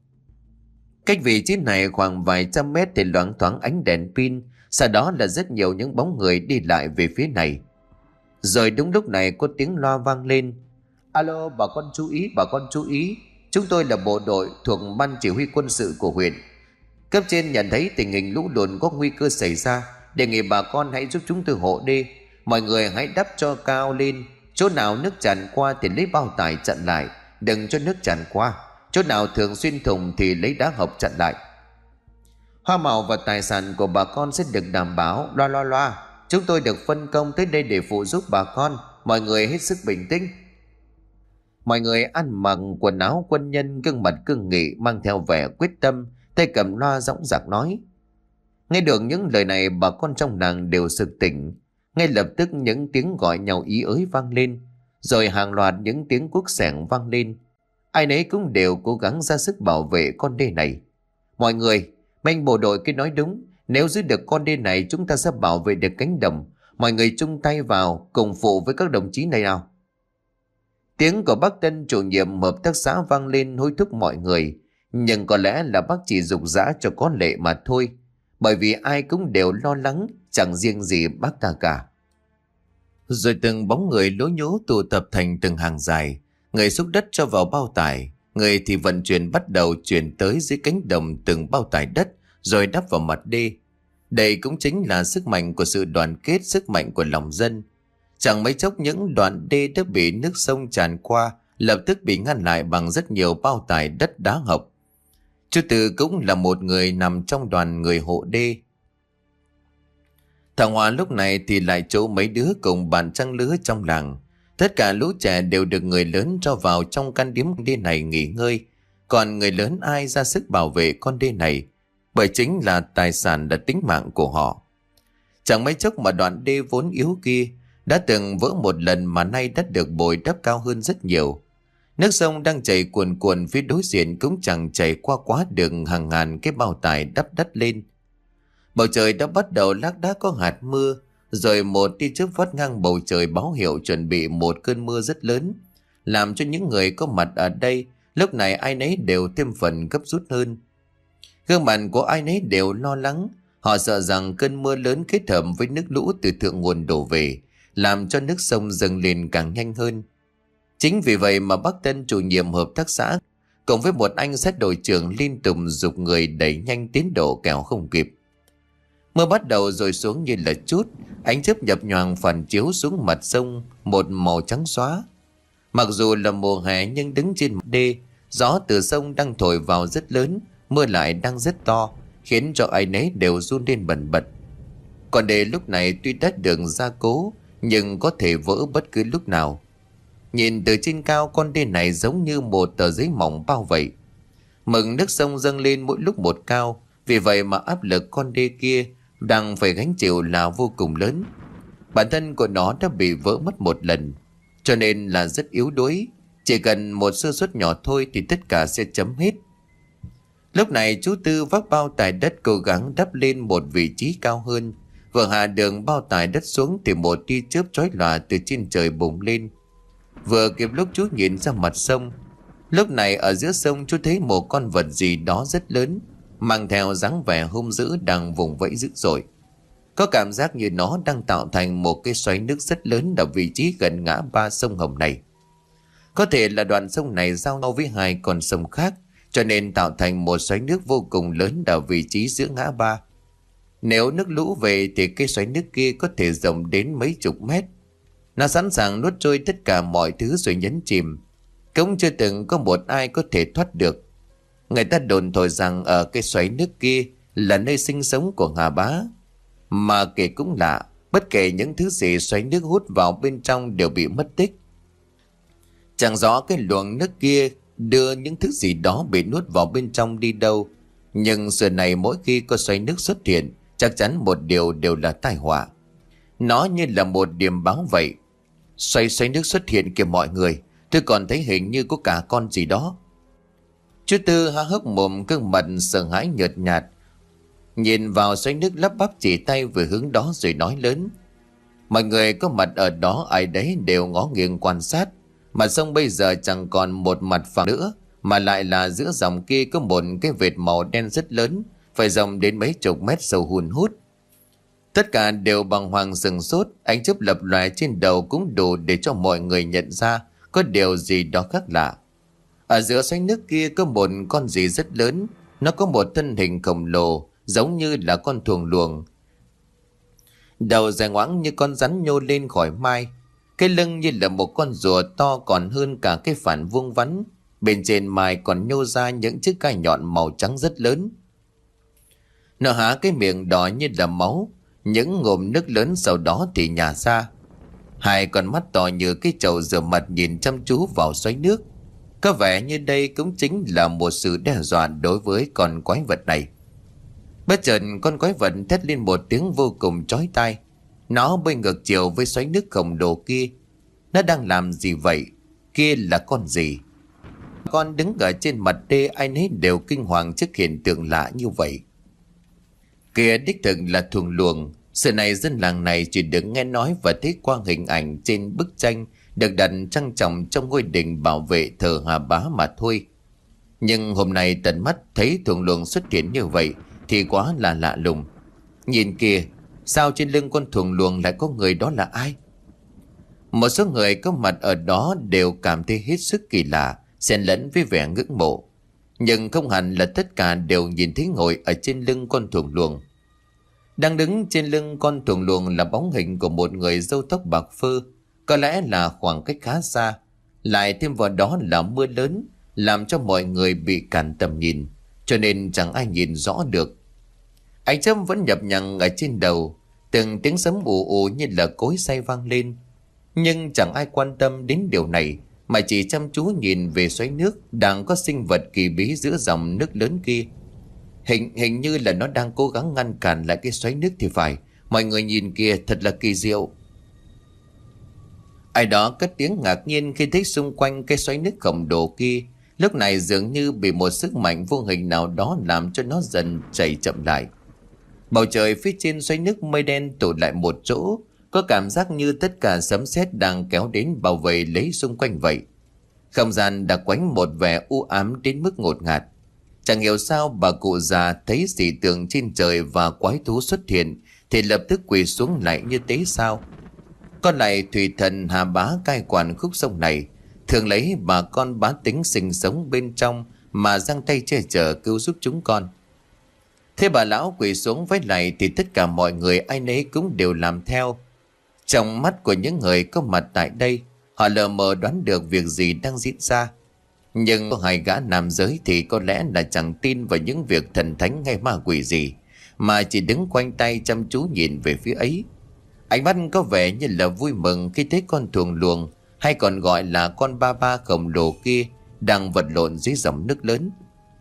S1: Cách vị trí này khoảng vài trăm mét thì loáng thoáng ánh đèn pin, sau đó là rất nhiều những bóng người đi lại về phía này. Rồi đúng lúc này có tiếng loa vang lên. Alo, bà con chú ý, bà con chú ý, chúng tôi là bộ đội thuộc ban chỉ huy quân sự của huyện. Cấp trên nhận thấy tình hình lũ lụt có nguy cơ xảy ra, đề nghị bà con hãy giúp chúng tôi hộ đê. Mọi người hãy đắp cho cao lên, chỗ nào nước tràn qua thì lấy bao tải chặn lại, đừng cho nước tràn qua. Chỗ nào thường xuyên thùng thì lấy đá hộc chặn lại. Hoa màu và tài sản của bà con sẽ được đảm bảo. Loa loa loa, chúng tôi được phân công tới đây để phụ giúp bà con, mọi người hết sức bình tĩnh. Mọi người ăn mặc quần áo quân nhân, gương mặt cương nghị, mang theo vẻ quyết tâm, tay cầm loa dõng dạc nói. Nghe được những lời này, bà con trong làng đều sực tỉnh. Ngay lập tức những tiếng gọi nhau ý ới vang lên, rồi hàng loạt những tiếng cuốc xẻng vang lên. Ai nấy cũng đều cố gắng ra sức bảo vệ con đê này. Mọi người, anh bộ đội kia nói đúng, nếu giữ được con đê này chúng ta sẽ bảo vệ được cánh đồng. Mọi người chung tay vào, cùng phụ với các đồng chí này nào. Tiếng của bác Tân, chủ nhiệm hợp tác xã vang lên hối thúc mọi người. Nhưng có lẽ là bác chỉ dục dã cho có lệ mà thôi, bởi vì ai cũng đều lo lắng, chẳng riêng gì bác ta cả. Rồi từng bóng người lố nhố tụ tập thành từng hàng dài, người xúc đất cho vào bao tải, người thì vận chuyển bắt đầu chuyển tới dưới cánh đồng từng bao tải đất, rồi đắp vào mặt đê. Đây cũng chính là sức mạnh của sự đoàn kết, sức mạnh của lòng dân. Chẳng mấy chốc những đoạn đê đã bị nước sông tràn qua, lập tức bị ngăn lại bằng rất nhiều bao tải đất đá hộc. Chú Tư cũng là một người nằm trong đoàn người hộ đê. Thằng Hòa lúc này thì lại chỗ mấy đứa cùng bạn trăng lứa trong làng. Tất cả lũ trẻ đều được người lớn cho vào trong căn điếm đê này nghỉ ngơi. Còn người lớn ai ra sức bảo vệ con đê này, bởi chính là tài sản là tính mạng của họ. Chẳng mấy chốc mà đoạn đê vốn yếu kia đã từng vỡ một lần mà nay đã được bồi đắp cao hơn rất nhiều. Nước sông đang chảy cuồn cuộn phía đối diện cũng chẳng chảy qua quá đường hàng ngàn cái bao tải đắp đất lên. Bầu trời đã bắt đầu lác đác có hạt mưa, rồi một tia chớp vắt ngang bầu trời báo hiệu chuẩn bị một cơn mưa rất lớn, làm cho những người có mặt ở đây lúc này ai nấy đều thêm phần gấp rút hơn. Gương mặt của ai nấy đều lo lắng, họ sợ rằng cơn mưa lớn kết hợp với nước lũ từ thượng nguồn đổ về, làm cho nước sông dâng lên càng nhanh hơn. Chính vì vậy mà bác Tân, chủ nhiệm hợp tác xã, cùng với một anh sát đội trưởng liên tục giục người đẩy nhanh tiến độ kẻo không kịp. Mưa bắt đầu rồi xuống như là chút, ánh chớp nhập nhoàng phản chiếu xuống mặt sông một màu trắng xóa. Mặc dù là mùa hè nhưng đứng trên mặt đê, gió từ sông đang thổi vào rất lớn, mưa lại đang rất to, khiến cho ai nấy đều run lên bần bật. Còn đê lúc này tuy đã được gia cố nhưng có thể vỡ bất cứ lúc nào. Nhìn từ trên cao, con đê này giống như một tờ giấy mỏng bao vậy. Mực nước sông dâng lên mỗi lúc một cao, vì vậy mà áp lực con đê kia đang phải gánh chịu là vô cùng lớn. Bản thân của nó đã bị vỡ mất một lần, cho nên là rất yếu đuối. Chỉ cần một sơ suất nhỏ thôi thì tất cả sẽ chấm hết. Lúc này chú Tư vác bao tải đất cố gắng đắp lên một vị trí cao hơn. Vừa hạ đường bao tải đất xuống thì một tia chớp chói lòa từ trên trời bùng lên. Vừa kịp lúc chú nhìn ra mặt sông, lúc này ở giữa sông chú thấy một con vật gì đó rất lớn, mang theo dáng vẻ hung dữ đang vùng vẫy dữ dội. Có cảm giác như nó đang tạo thành một cái xoáy nước rất lớn ở vị trí gần ngã ba sông Hồng này. Có thể là đoạn sông này giao nhau với hai con sông khác, cho nên tạo thành một xoáy nước vô cùng lớn ở vị trí giữa ngã ba. Nếu nước lũ về thì cái xoáy nước kia có thể rộng đến mấy chục mét. Nó sẵn sàng nuốt trôi tất cả mọi thứ rồi nhấn chìm. Cũng chưa từng có một ai có thể thoát được. Người ta đồn thổi rằng ở cái xoáy nước kia là nơi sinh sống của Hà Bá. Mà kể cũng lạ, bất kể những thứ gì xoáy nước hút vào bên trong đều bị mất tích. Chẳng rõ cái luồng nước kia đưa những thứ gì đó bị nuốt vào bên trong đi đâu. Nhưng giờ này mỗi khi có xoáy nước xuất hiện, chắc chắn một điều đều là tai họa. Nó như là một điểm báo vậy. Xoáy xoáy nước xuất hiện kìa mọi người, tôi còn thấy hình như có cả con gì đó. Chú Tư há hốc mồm, gương mặt sợ hãi nhợt nhạt. nhìn vào xoáy nước lắp bắp chỉ tay về hướng đó rồi nói lớn. Mọi người có mặt ở đó ai đấy đều ngó nghiêng quan sát. Mặt sông bây giờ chẳng còn một mặt phẳng nữa, mà lại là giữa dòng kia có một cái vệt màu đen rất lớn, phải rộng đến mấy chục mét sâu hun hút. Tất cả đều bàng hoàng sừng sốt, ánh chớp lập lòe trên đầu cũng đủ để cho mọi người nhận ra có điều gì đó khác lạ. Ở giữa xoáy nước kia có một con gì rất lớn, nó có một thân hình khổng lồ giống như là con thuồng luồng. Đầu dài ngoãng như con rắn nhô lên khỏi mai, cái lưng như là một con rùa to còn hơn cả cái phản vuông vắn. Bên trên mai còn nhô ra những chiếc gai nhọn màu trắng rất lớn. Nó há cái miệng đỏ như là máu, những ngụm nước lớn sau đó thì nhả ra. Hai con mắt to như cái chậu rửa mặt nhìn chăm chú vào xoáy nước. Có vẻ như đây cũng chính là một sự đe dọa đối với con quái vật này. Bất chợt con quái vật thét lên một tiếng vô cùng chói tai. Nó bơi ngược chiều với xoáy nước khổng lồ kia. Nó đang làm gì vậy? Kia là con gì? Con đứng ở trên mặt đê, ai nấy đều kinh hoàng trước hiện tượng lạ như vậy. Kia đích thực là thuồng luồng. Sự này dân làng này chỉ được nghe nói và thấy qua hình ảnh trên bức tranh được đặt trang trọng trong ngôi đình bảo vệ thờ Hà Bá mà thôi. Nhưng hôm nay tận mắt thấy thuồng luồng xuất hiện như vậy thì quá là lạ lùng. Nhìn kìa, sao trên lưng con thuồng luồng lại có người, đó là ai? Một số người có mặt ở đó đều cảm thấy hết sức kỳ lạ, xen lẫn với vẻ ngưỡng mộ. Nhưng không hẳn là tất cả đều nhìn thấy ngồi ở trên lưng con thuồng luồng. Đang đứng trên lưng con thuồng luồng là bóng hình của một người râu tóc bạc phơ. Có lẽ là khoảng cách khá xa, lại thêm vào đó là mưa lớn, làm cho mọi người bị cản tầm nhìn, cho nên chẳng ai nhìn rõ được. Ánh chớp vẫn nhập nhằng ở trên đầu, từng tiếng sấm ù ù như là cối xay vang lên. Nhưng chẳng ai quan tâm đến điều này, mà chỉ chăm chú nhìn về xoáy nước đang có sinh vật kỳ bí giữa dòng nước lớn kia. Hình hình như là nó đang cố gắng ngăn cản lại cái xoáy nước thì phải. Mọi người nhìn kìa, thật là kỳ diệu. Ai đó cất tiếng ngạc nhiên khi thấy xung quanh cái xoáy nước khổng lồ kia lúc này dường như bị một sức mạnh vô hình nào đó làm cho nó dần chảy chậm lại. Bầu trời phía trên xoáy nước mây đen tụ lại một chỗ, có cảm giác như tất cả sấm sét đang kéo đến bảo vệ lấy xung quanh vậy. Không gian đã quánh một vẻ u ám đến mức ngột ngạt. Chẳng hiểu sao bà cụ già thấy dị tượng trên trời và quái thú xuất hiện thì lập tức quỳ xuống lại như tế sao. Còn lại thủy thần Hà Bá cai quản khúc sông này, thường lấy bà con bá tính sinh sống bên trong mà giang tay che chở cứu giúp chúng con. Thế bà lão quỳ xuống với lại thì tất cả mọi người ai nấy cũng đều làm theo. Trong mắt của những người có mặt tại đây, họ lờ mờ đoán được việc gì đang diễn ra. Nhưng có hai gã nam giới thì có lẽ là chẳng tin vào những việc thần thánh hay ma quỷ gì, mà chỉ đứng quanh tay chăm chú nhìn về phía ấy. Ánh mắt có vẻ như là vui mừng khi thấy con thuồng luồng, hay còn gọi là con ba ba khổng lồ kia, đang vật lộn dưới dòng nước lớn.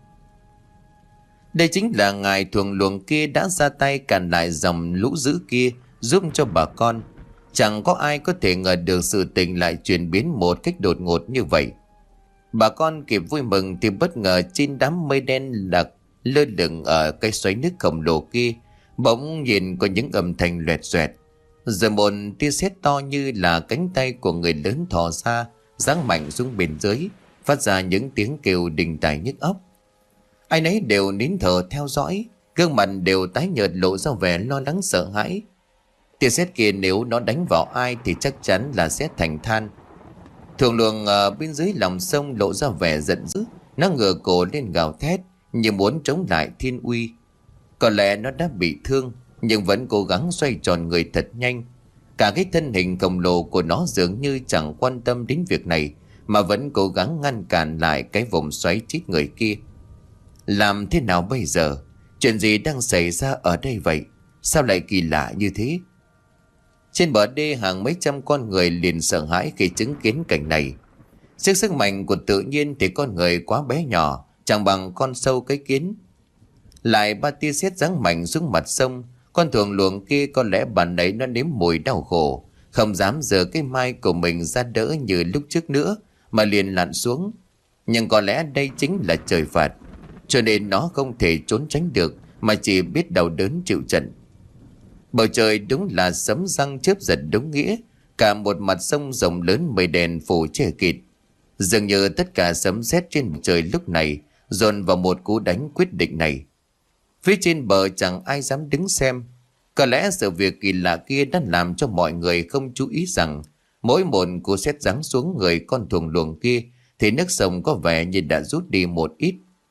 S1: Đây chính là ngài thuồng luồng kia đã ra tay cản lại dòng lũ dữ kia, giúp cho bà con. Chẳng có ai có thể ngờ được sự tình lại chuyển biến một cách đột ngột như vậy. Bà con kịp vui mừng thì bất ngờ trên đám mây đen lạc lơ lửng ở cái xoáy nước khổng lồ kia, bỗng nhìn có những âm thanh loẹt xoẹt. Rồi một tia sét to như là cánh tay của người lớn thò ra, giáng mạnh xuống bên dưới, phát ra những tiếng kêu đình tài nhức óc. Ai nấy đều nín thở theo dõi, gương mặt đều tái nhợt lộ ra vẻ lo lắng sợ hãi. Tia sét kia nếu nó đánh vào ai thì chắc chắn là sẽ thành than. Thuồng luồng ở bên dưới lòng sông lộ ra vẻ giận dữ, nó ngửa cổ lên gào thét như muốn chống lại thiên uy. Có lẽ nó đã bị thương, nhưng vẫn cố gắng xoay tròn người thật nhanh. Cả cái thân hình khổng lồ của nó dường như chẳng quan tâm đến việc này, mà vẫn cố gắng ngăn cản lại cái vòng xoáy chít người kia. Làm thế nào bây giờ? Chuyện gì đang xảy ra ở đây vậy? Sao lại kỳ lạ như thế? Trên bờ đê hàng mấy trăm con người liền sợ hãi khi chứng kiến cảnh này. Trước sức mạnh của tự nhiên thì con người quá bé nhỏ, chẳng bằng con sâu cái kiến. Lại ba tia sét giáng mạnh xuống mặt sông, con thuồng luồng kia có lẽ bạn ấy nó nếm mùi đau khổ, không dám giơ cái mai của mình ra đỡ như lúc trước nữa, mà liền lặn xuống. Nhưng có lẽ đây chính là trời phạt, cho nên nó không thể trốn tránh được, mà chỉ biết đau đớn chịu trận. Bầu trời đúng là sấm răng chớp giật đúng nghĩa. Cả một mặt sông rộng lớn mây đèn phủ che kịt. Dường như tất cả sấm sét trên bầu trời lúc này dồn vào một cú đánh quyết định này. Phía trên bờ chẳng ai dám đứng xem. Có lẽ sự việc kỳ lạ kia đã làm cho mọi người không chú ý rằng mỗi một cú sét giáng xuống người con thuồng luồng kia thì nước sông có vẻ như đã rút đi một ít.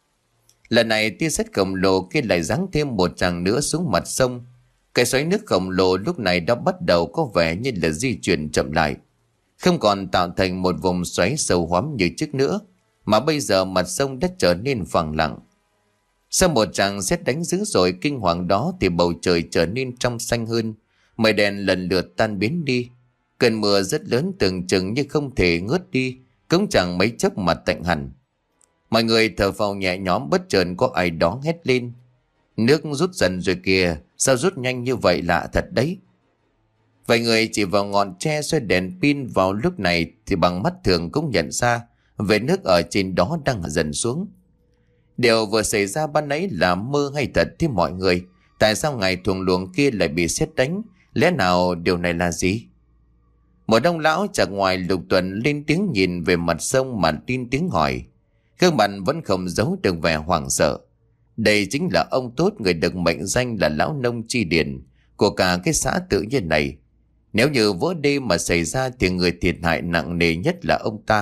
S1: Lần này tia sét khổng lồ kia lại giáng thêm một tràng nữa xuống mặt sông. Cái xoáy nước khổng lồ lúc này đã bắt đầu có vẻ như là di chuyển chậm lại, không còn tạo thành một vùng xoáy sâu hoắm như trước nữa, mà bây giờ mặt sông đã trở nên phẳng lặng. Sau một tràng sét đánh dữ dội kinh hoàng đó thì bầu trời trở nên trong xanh hơn, mây đèn lần lượt tan biến đi. Cơn mưa rất lớn tưởng chừng như không thể ngớt đi, cũng chẳng mấy chốc mà tạnh hẳn. Mọi người thở phào nhẹ nhõm, bất chợt có ai đó hét lên: "Nước rút dần rồi kìa, sao rút nhanh như vậy, lạ thật đấy." Vài người chỉ vào ngọn tre xoay đèn pin vào lúc này thì bằng mắt thường cũng nhận ra vệt nước ở trên đó đang dần xuống. Điều vừa xảy ra ban nãy là mơ hay thật thì mọi người? Tại sao ngài thuồng luồng kia lại bị sét đánh? Lẽ nào điều này là gì? Một ông lão chạc ngoài Lục Tuần lên tiếng nhìn về mặt sông mà tin tiếng hỏi. Gương mặt vẫn không giấu được vẻ hoảng sợ. Đây chính là ông Tốt, người được mệnh danh là lão nông chi điền của cả cái xã tự nhiên này. Nếu như vỡ đê mà xảy ra thì người thiệt hại nặng nề nhất là ông ta.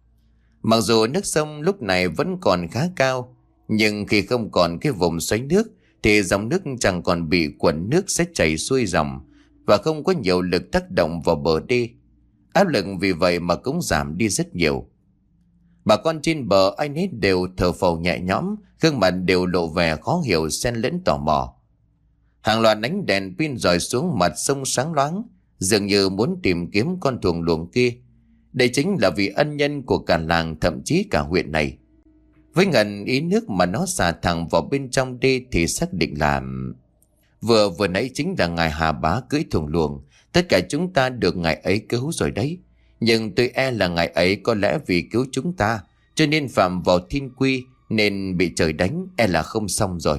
S1: Mặc dù nước sông lúc này vẫn còn khá cao, nhưng khi không còn cái vùng xoáy nước thì dòng nước chẳng còn bị cuộn nước sẽ chảy xuôi dòng và không có nhiều lực tác động vào bờ đê. Áp lực vì vậy mà cũng giảm đi rất nhiều. Bà con trên bờ ai nấy đều thở phào nhẹ nhõm, gương mặt đều lộ vẻ khó hiểu xen lẫn tò mò. Hàng loạt ánh đèn pin rọi xuống mặt sông sáng loáng, dường như muốn tìm kiếm con thuồng luồng kia. Đây chính là vị ân nhân của cả làng, thậm chí cả huyện này. Với ngần ý nước mà nó xả thẳng vào bên trong đê thì xác định là vừa vừa nãy chính là ngài Hà Bá cưỡi thuồng luồng. Tất cả chúng ta được ngài ấy cứu rồi đấy. Nhưng tôi e là ngài ấy có lẽ vì cứu chúng ta cho nên phạm vào thiên quy, nên bị trời đánh, e là không xong rồi.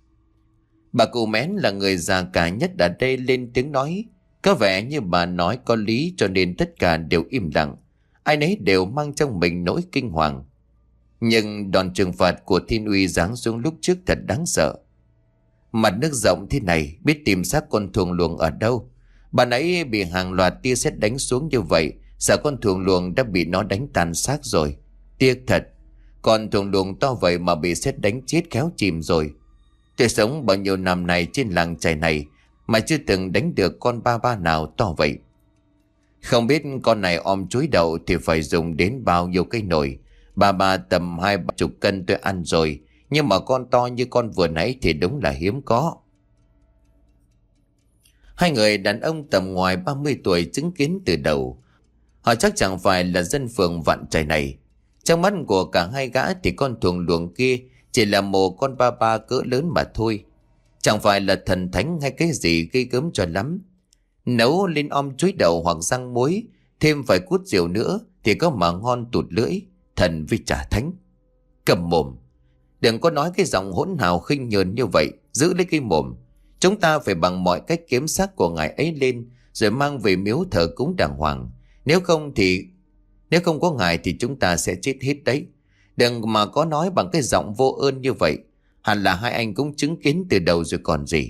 S1: Bà cụ Mén là người già cả nhất ở đây lên tiếng nói. Có vẻ như bà nói có lý, cho nên tất cả đều im lặng. Ai nấy đều mang trong mình nỗi kinh hoàng. Nhưng đòn trừng phạt của thiên uy giáng xuống lúc trước thật đáng sợ. Mặt nước rộng thế này, biết tìm xác con thuồng luồng ở đâu? Bà nãy bị hàng loạt tia sét đánh xuống như vậy, sợ con thuồng luồng đã bị nó đánh tan xác rồi. Tiếc thật, con thuồng luồng to vậy mà bị sét đánh chết khéo chìm rồi. Tôi sống bao nhiêu năm này trên làng chài này mà chưa từng đánh được con ba ba nào to vậy. Không biết con này om chuối đậu thì phải dùng đến bao nhiêu cây nồi. Ba ba tầm hai ba chục cân tôi ăn rồi, nhưng mà con to như con vừa nãy thì đúng là hiếm có. Hai người đàn ông tầm ngoài ba mươi tuổi chứng kiến từ đầu. Họ chắc chẳng phải là dân phường Vạn Chài này. Trong mắt của cả hai gã thì con thuồng luồng kia chỉ là một con ba ba cỡ lớn mà thôi. Chẳng phải là thần thánh hay cái gì ghê gớm cho lắm. Nấu lên om chuối đậu hoặc rang muối, thêm vài cút rượu nữa thì có mà ngon tụt lưỡi. Thần với chả thánh. Cầm mồm. Đừng có nói cái giọng hỗn hào khinh nhờn như vậy. Giữ lấy cái mồm. Chúng ta phải bằng mọi cách kiếm xác của ngài ấy lên, rồi mang về miếu thờ cúng đàng hoàng. Nếu không thì Nếu không có ngài thì chúng ta sẽ chết hết đấy. Đừng mà có nói bằng cái giọng vô ơn như vậy. Hẳn là hai anh cũng chứng kiến từ đầu rồi còn gì.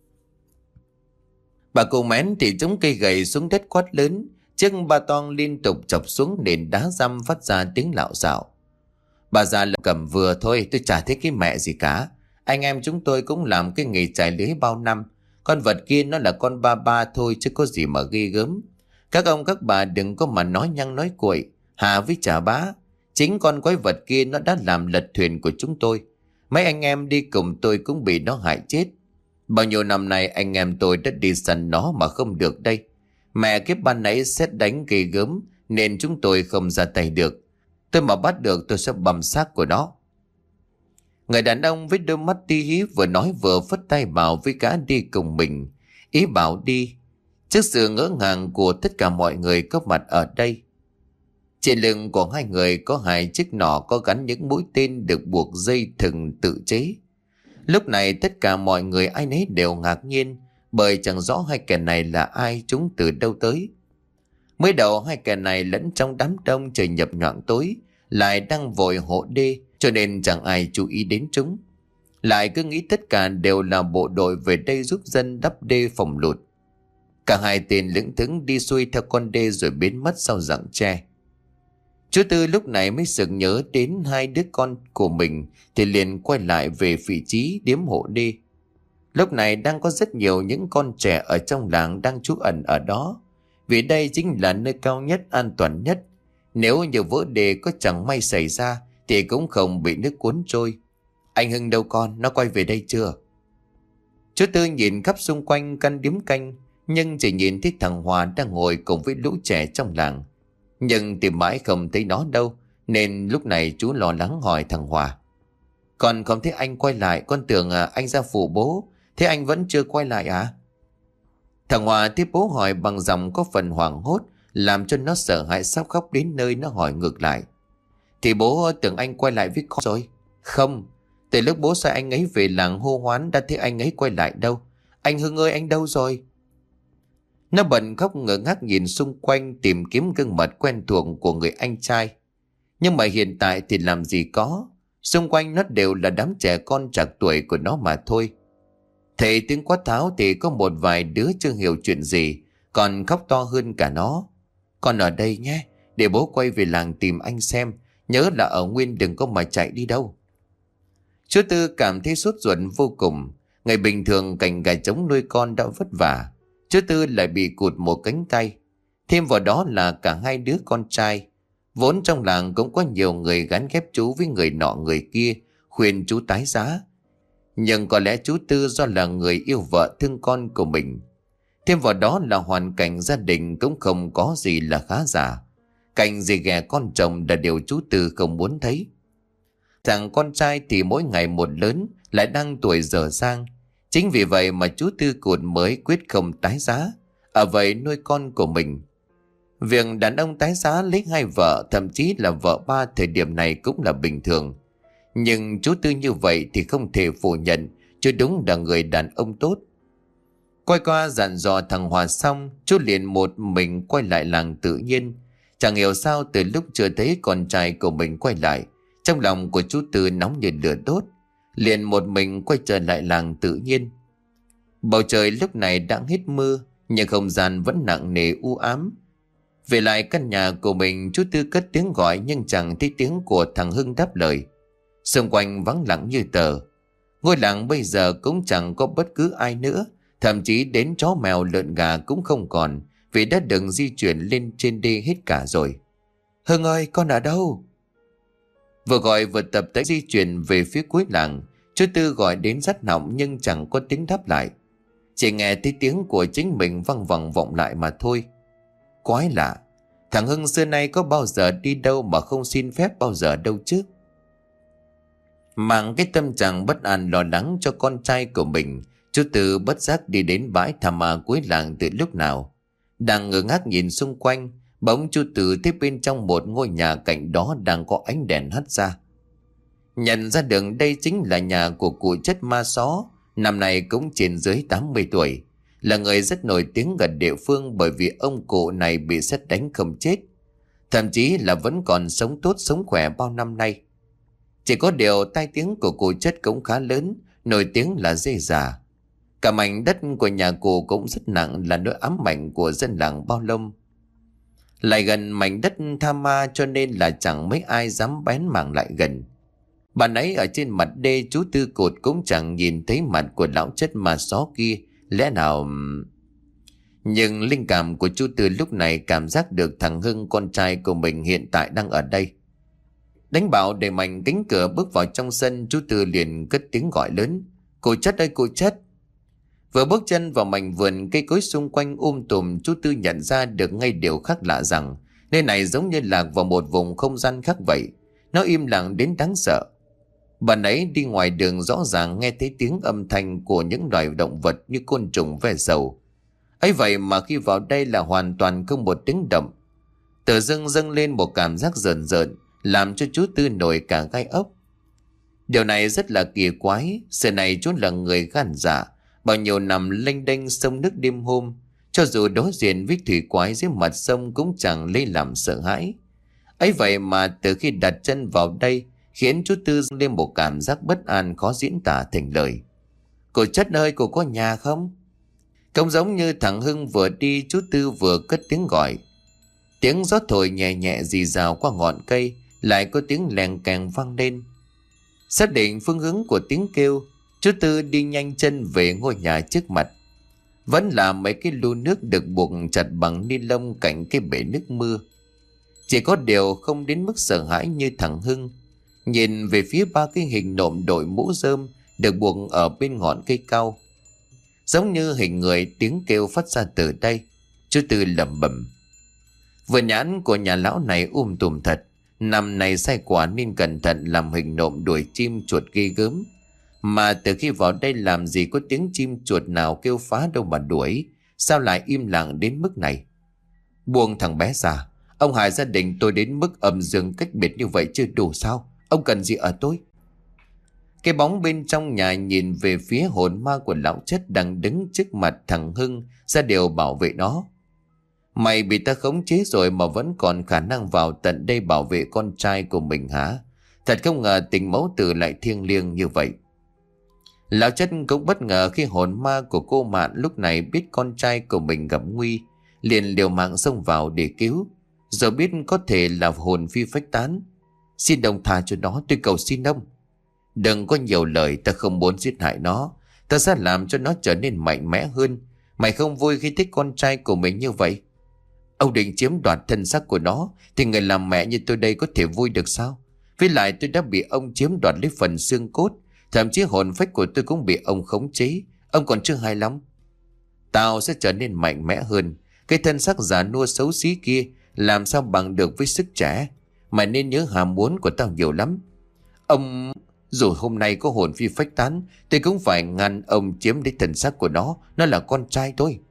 S1: Bà cụ Mén thì chống cây gậy xuống đất quát lớn. Chiếc ba toang liên tục chọc xuống nền đá răm phát ra tiếng lạo xạo. Bà già là cầm vừa thôi, tôi chả thấy cái mẹ gì cả. Anh em chúng tôi cũng làm cái nghề chài lưới bao năm. Con vật kia nó là con ba ba thôi chứ có gì mà ghê gớm. Các ông các bà đừng có mà nói nhăng nói cuội. Hà với chả bá, chính con quái vật kia nó đã làm lật thuyền của chúng tôi. Mấy anh em đi cùng tôi cũng bị nó hại chết. Bao nhiêu năm nay anh em tôi đã đi săn nó mà không được đây. Mẹ kiếp ban nãy sét đánh ghê gớm nên chúng tôi không ra tay được. Tôi mà bắt được tôi sẽ bầm xác của nó. Người đàn ông với đôi mắt tí hí vừa nói vừa phất tay bảo với gã đi cùng mình. Ý bảo đi. Trước sự ngỡ ngàng của tất cả mọi người có mặt ở đây. Trên lưng của hai người có hai chiếc nỏ có gắn những mũi tên được buộc dây thừng tự chế. Lúc này tất cả mọi người ai nấy đều ngạc nhiên, bởi chẳng rõ hai kẻ này là ai, chúng từ đâu tới. Mới đầu hai kẻ này lẫn trong đám đông trời nhập nhoạng tối, lại đang vội hộ đê, cho nên chẳng ai chú ý đến chúng. Lại cứ nghĩ tất cả đều là bộ đội về đây giúp dân đắp đê phòng lụt. Cả hai tên lững thững đi xuôi theo con đê rồi biến mất sau rặng tre. Chú Tư lúc này mới sực nhớ đến hai đứa con của mình, thì liền quay lại về vị trí điếm hộ đê. Lúc này đang có rất nhiều những con trẻ ở trong làng đang trú ẩn ở đó, vì đây chính là nơi cao nhất, an toàn nhất. Nếu như vỡ đê có chẳng may xảy ra thì cũng không bị nước cuốn trôi. Anh Hưng đâu con, nó quay về đây chưa? Chú Tư nhìn khắp xung quanh căn điếm canh, nhưng chỉ nhìn thấy thằng Hòa đang ngồi cùng với lũ trẻ trong làng. Nhưng tìm mãi không thấy nó đâu, nên lúc này chú lo lắng hỏi thằng Hòa. Con không thấy anh quay lại, con tưởng à, anh ra phụ bố, thế anh vẫn chưa quay lại à? Thằng Hòa tiếp bố hỏi bằng giọng có phần hoảng hốt, làm cho nó sợ hãi sắp khóc đến nơi. Nó hỏi ngược lại. Thì bố tưởng anh quay lại với con rồi. Không, từ lúc bố sai anh ấy về làng hô hoán đã thấy anh ấy quay lại đâu. Anh Hưng ơi, anh đâu rồi? Nó bật khóc ngơ ngác nhìn xung quanh tìm kiếm gương mặt quen thuộc của người anh trai. Nhưng mà hiện tại thì làm gì có. Xung quanh nó đều là đám trẻ con trạc tuổi của nó mà thôi. Thầy tiếng quát tháo thì có một vài đứa chưa hiểu chuyện gì, còn khóc to hơn cả nó. Con ở đây nhé, để bố quay về làng tìm anh xem. Nhớ là ở nguyên, đừng có mà chạy đi đâu. Chú Tư cảm thấy sốt ruột vô cùng. Ngày bình thường cảnh gà trống nuôi con đã vất vả, chú Tư lại bị cụt một cánh tay. Thêm vào đó là cả hai đứa con trai. Vốn trong làng cũng có nhiều người gắn ghép chú với người nọ người kia, khuyên chú tái giá. Nhưng có lẽ chú Tư do là người yêu vợ thương con của mình. Thêm vào đó là hoàn cảnh gia đình cũng không có gì là khá giả. Cảnh gì ghẻ con chồng là điều chú Tư không muốn thấy. Thằng con trai thì mỗi ngày một lớn, lại đang tuổi dở dang. Chính vì vậy mà chú Tư Cụt mới quyết không tái giá, ở vậy nuôi con của mình. Việc đàn ông tái giá lấy hai vợ, thậm chí là vợ ba thời điểm này cũng là bình thường. Nhưng chú Tư như vậy thì không thể phủ nhận, chú đúng là người đàn ông tốt. Quay qua dặn dò thằng Hòa xong, chú liền một mình quay lại làng tự nhiên. Chẳng hiểu sao từ lúc chưa thấy con trai của mình quay lại, trong lòng của chú Tư nóng như lửa đốt, liền một mình quay trở lại làng tự nhiên. Bầu trời lúc này đã hết mưa, nhưng không gian vẫn nặng nề u ám. Về lại căn nhà của mình, chú Tư cất tiếng gọi nhưng chẳng thấy tiếng của thằng Hưng đáp lời. Xung quanh vắng lặng như tờ. Ngôi làng bây giờ cũng chẳng có bất cứ ai nữa, thậm chí đến chó mèo lợn gà cũng không còn, vì đã đừng di chuyển lên trên đê hết cả rồi. Hưng ơi, con ở đâu? Vừa gọi vừa tập tới di chuyển về phía cuối làng. Chú Tư gọi đến rất họng nhưng chẳng có tiếng đáp lại. Chỉ nghe thấy tiếng của chính mình văng vẳng vọng lại mà thôi. Quái lạ, thằng Hưng xưa nay có bao giờ đi đâu mà không xin phép bao giờ đâu chứ. Mang cái tâm trạng bất an lo lắng cho con trai của mình, chú Tư bất giác đi đến bãi tha ma cuối làng từ lúc nào. Đang ngơ ngác nhìn xung quanh, bỗng chú Tư thấy bên trong một ngôi nhà cạnh đó đang có ánh đèn hắt ra. Nhận ra được đây chính là nhà của cụ Chất Ma Xó, năm nay cũng trên dưới tám mươi tuổi, là người rất nổi tiếng ở địa phương bởi vì ông cụ này bị sét đánh không chết, thậm chí là vẫn còn sống tốt sống khỏe bao năm nay. Chỉ có điều tai tiếng của cụ Chất cũng khá lớn, nổi tiếng là dê già. Cả mảnh đất của nhà cụ cũng rất nặng, là nỗi ám ảnh của dân làng Bao Lông. Lại gần mảnh đất tha ma cho nên là chẳng mấy ai dám bén mảng lại gần. Bạn ấy ở trên mặt đê, chú Tư Cụt cũng chẳng nhìn thấy mặt của lão Chất Ma Xó kia, lẽ nào... Nhưng linh cảm của chú Tư lúc này cảm giác được thằng Hưng con trai của mình hiện tại đang ở đây. Đánh bảo để mạnh cánh cửa bước vào trong sân, chú Tư liền cất tiếng gọi lớn. Cô Chất ơi, cô Chất! Vừa bước chân vào mảnh vườn cây cối xung quanh um tùm, chú Tư nhận ra được ngay điều khác lạ rằng nơi này giống như lạc vào một vùng không gian khác vậy. Nó im lặng đến đáng sợ. Bạn ấy đi ngoài đường rõ ràng nghe thấy tiếng âm thanh của những loài động vật như côn trùng ve sầu. Ấy vậy mà khi vào đây là hoàn toàn không một tiếng động. Tự dưng dâng lên một cảm giác rợn rợn, làm cho chú Tư nổi cả gai ốc. Điều này rất là kỳ quái. Xưa này chú là người gan dạ, bao nhiêu năm lênh đênh sông nước đêm hôm, cho dù đối diện với thủy quái dưới mặt sông cũng chẳng lấy làm sợ hãi. Ấy vậy mà từ khi đặt chân vào đây, khiến chú Tư dâng lên một cảm giác bất an khó diễn tả thành lời. Cô Chất ơi, cô có nhà không? Không giống như thằng Hưng vừa đi, chú Tư vừa cất tiếng gọi. Tiếng gió thổi nhẹ nhẹ rì rào qua ngọn cây, lại có tiếng lèng kèng vang lên. Xác định phương hướng của tiếng kêu, chú Tư đi nhanh chân về ngôi nhà trước mặt. Vẫn là mấy cái lu nước được buộc chặt bằng ni lông cạnh cái bể nước mưa. Chỉ có điều không đến mức sợ hãi như thằng Hưng. Nhìn về phía ba cái hình nộm đội mũ rơm được buộc ở bên ngọn cây cao, giống như hình người, tiếng kêu phát ra từ đây. Chú Tư lẩm bẩm. Vườn nhãn của nhà lão này um tùm thật. Năm này sai quả nên cẩn thận làm hình nộm đuổi chim chuột ghê gớm. Mà từ khi vào đây làm gì có tiếng chim chuột nào kêu phá đâu mà đuổi. Sao lại im lặng đến mức này? Buông thằng bé ra. Ông Hải, gia đình tôi đến mức âm dương cách biệt như vậy chưa đủ sao? Ông cần gì ở tôi? Cái bóng bên trong nhà nhìn về phía hồn ma của lão Chất đang đứng trước mặt thằng Hưng, ra điều bảo vệ nó. Mày bị ta khống chế rồi mà vẫn còn khả năng vào tận đây bảo vệ con trai của mình hả? Thật không ngờ tình mẫu tử lại thiêng liêng như vậy. Lão Chất cũng bất ngờ khi hồn ma của cô Mạn lúc này biết con trai của mình gặp nguy, liền liều mạng xông vào để cứu. Giờ biết có thể là hồn phi phách tán. Xin ông tha cho nó, tôi cầu xin ông. Đừng có nhiều lời, ta không muốn giết hại nó. Ta sẽ làm cho nó trở nên mạnh mẽ hơn. Mày không vui khi thích con trai của mình như vậy? Ông định chiếm đoạt thân xác của nó, thì người làm mẹ như tôi đây có thể vui được sao? Với lại tôi đã bị ông chiếm đoạt lấy phần xương cốt, thậm chí hồn phách của tôi cũng bị ông khống chế. Ông còn chưa hài lòng? Tao sẽ trở nên mạnh mẽ hơn. Cái thân xác già nua xấu xí kia làm sao bằng được với sức trẻ. Mày nên nhớ ham muốn của tao nhiều lắm. Ông... Dù hôm nay có hồn phi phách tán, tôi cũng phải ngăn ông chiếm lấy thân xác của nó. Nó là con trai tôi.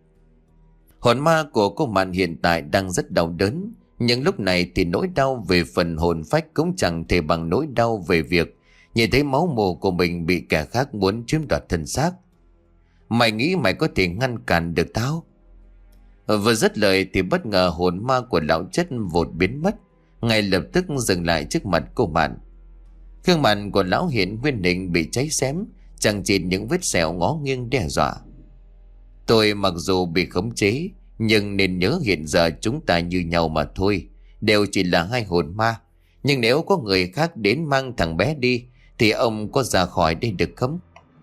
S1: Hồn ma của cô Mạn hiện tại đang rất đau đớn. Nhưng lúc này thì nỗi đau về phần hồn phách cũng chẳng thể bằng nỗi đau về việc nhìn thấy máu mồ của mình bị kẻ khác muốn chiếm đoạt thân xác. Mày nghĩ mày có thể ngăn cản được tao? Vừa dứt lời thì bất ngờ hồn ma của lão Chất vụt biến mất, ngay lập tức dừng lại trước mặt cô Mạn. Gương mặt của lão hiện nguyên định bị cháy xém, chẳng chịt những vết sẹo ngó nghiêng đe dọa. Tôi mặc dù bị khống chế, nhưng nên nhớ hiện giờ chúng ta như nhau mà thôi, đều chỉ là hai hồn ma. Nhưng nếu có người khác đến mang thằng bé đi, thì ông có ra khỏi đây được không?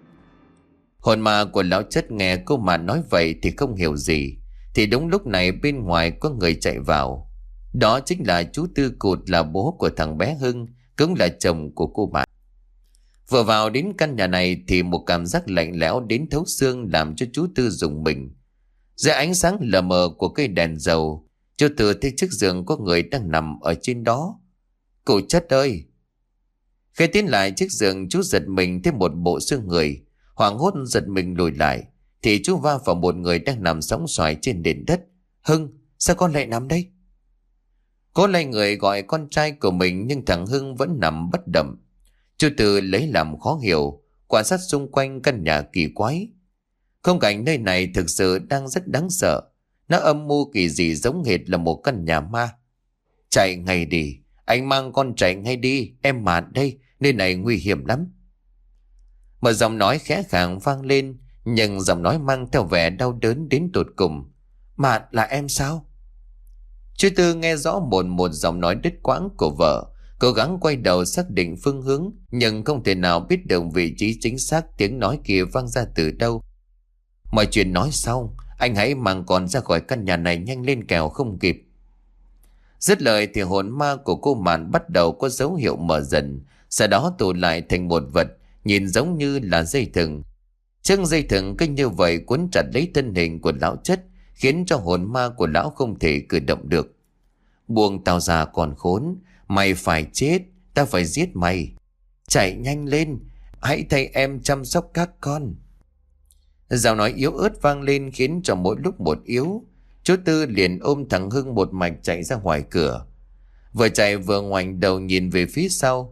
S1: Hồn ma của lão Chất nghe cô Mạn nói vậy thì không hiểu gì. Thì đúng lúc này bên ngoài có người chạy vào. Đó chính là chú Tư Cụt, là bố của thằng bé Hưng, cũng là chồng của cô Mạn. Vừa vào đến căn nhà này thì một cảm giác lạnh lẽo đến thấu xương làm cho chú Tư rùng mình. Dưới ánh sáng lờ mờ của cây đèn dầu, chú Tư thấy chiếc giường có người đang nằm ở trên đó. Cô Chất ơi! Khi tiến lại chiếc giường, chú giật mình thấy một bộ xương người. Hoảng hốt giật mình lùi lại thì chú va vào một người đang nằm sóng xoài trên nền đất. Hưng, sao con lại nằm đây? Cố lay người gọi con trai của mình, nhưng thằng Hưng vẫn nằm bất động. Chú Tư lấy làm khó hiểu, quan sát xung quanh căn nhà kỳ quái. Khung cảnh nơi này thực sự đang rất đáng sợ. Nó âm mưu kỳ dị, giống hệt là một căn nhà ma. Chạy ngay đi, anh mang con chạy ngay đi, em Mạn đây, nơi này nguy hiểm lắm. Một giọng nói khẽ khàng vang lên, nhưng giọng nói mang theo vẻ đau đớn đến tột cùng. Mạn, là em sao? Chú Tư nghe rõ một một giọng nói đứt quãng của vợ, cố gắng quay đầu xác định phương hướng, nhưng không thể nào biết được vị trí chính xác tiếng nói kia vang ra từ đâu. Mọi chuyện nói xong, anh hãy mang con ra khỏi căn nhà này nhanh lên kẻo không kịp. Dứt lời thì hồn ma của cô Mạn bắt đầu có dấu hiệu mở dần, sau đó tụ lại thành một vật nhìn giống như là dây thừng. Chiếc dây thừng cứ như vậy cuốn chặt lấy thân hình của lão Chất, khiến cho hồn ma của lão không thể cử động được. Buông tao ra còn khốn, mày phải chết, ta phải giết mày. Chạy nhanh lên, hãy thay em chăm sóc các con. Giọng nói yếu ớt vang lên khiến cho mỗi lúc một yếu. Chú Tư liền ôm thằng Hưng một mạch chạy ra ngoài cửa. Vừa chạy vừa ngoảnh đầu nhìn về phía sau.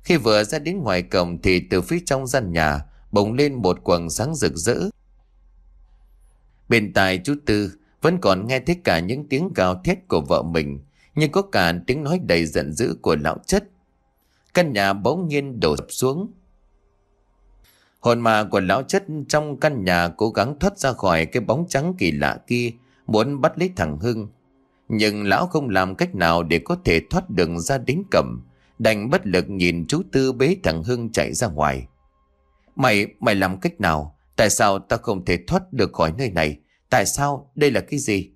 S1: Khi vừa ra đến ngoài cổng thì từ phía trong gian nhà bỗng lên một quầng sáng rực rỡ. Bên tai chú Tư vẫn còn nghe thấy cả những tiếng gào thét của vợ mình, nhưng có cả tiếng nói đầy giận dữ của lão Chất. Căn nhà bỗng nhiên đổ sập xuống. Hồn ma của lão Chất trong căn nhà cố gắng thoát ra khỏi cái bóng trắng kỳ lạ kia, muốn bắt lấy thằng Hưng. Nhưng lão không làm cách nào để có thể thoát được ra đến cổng, đành bất lực nhìn chú Tư bế thằng Hưng chạy ra ngoài. Mày, mày làm cách nào? Tại sao ta không thể thoát được khỏi nơi này? Tại sao? Đây là cái gì?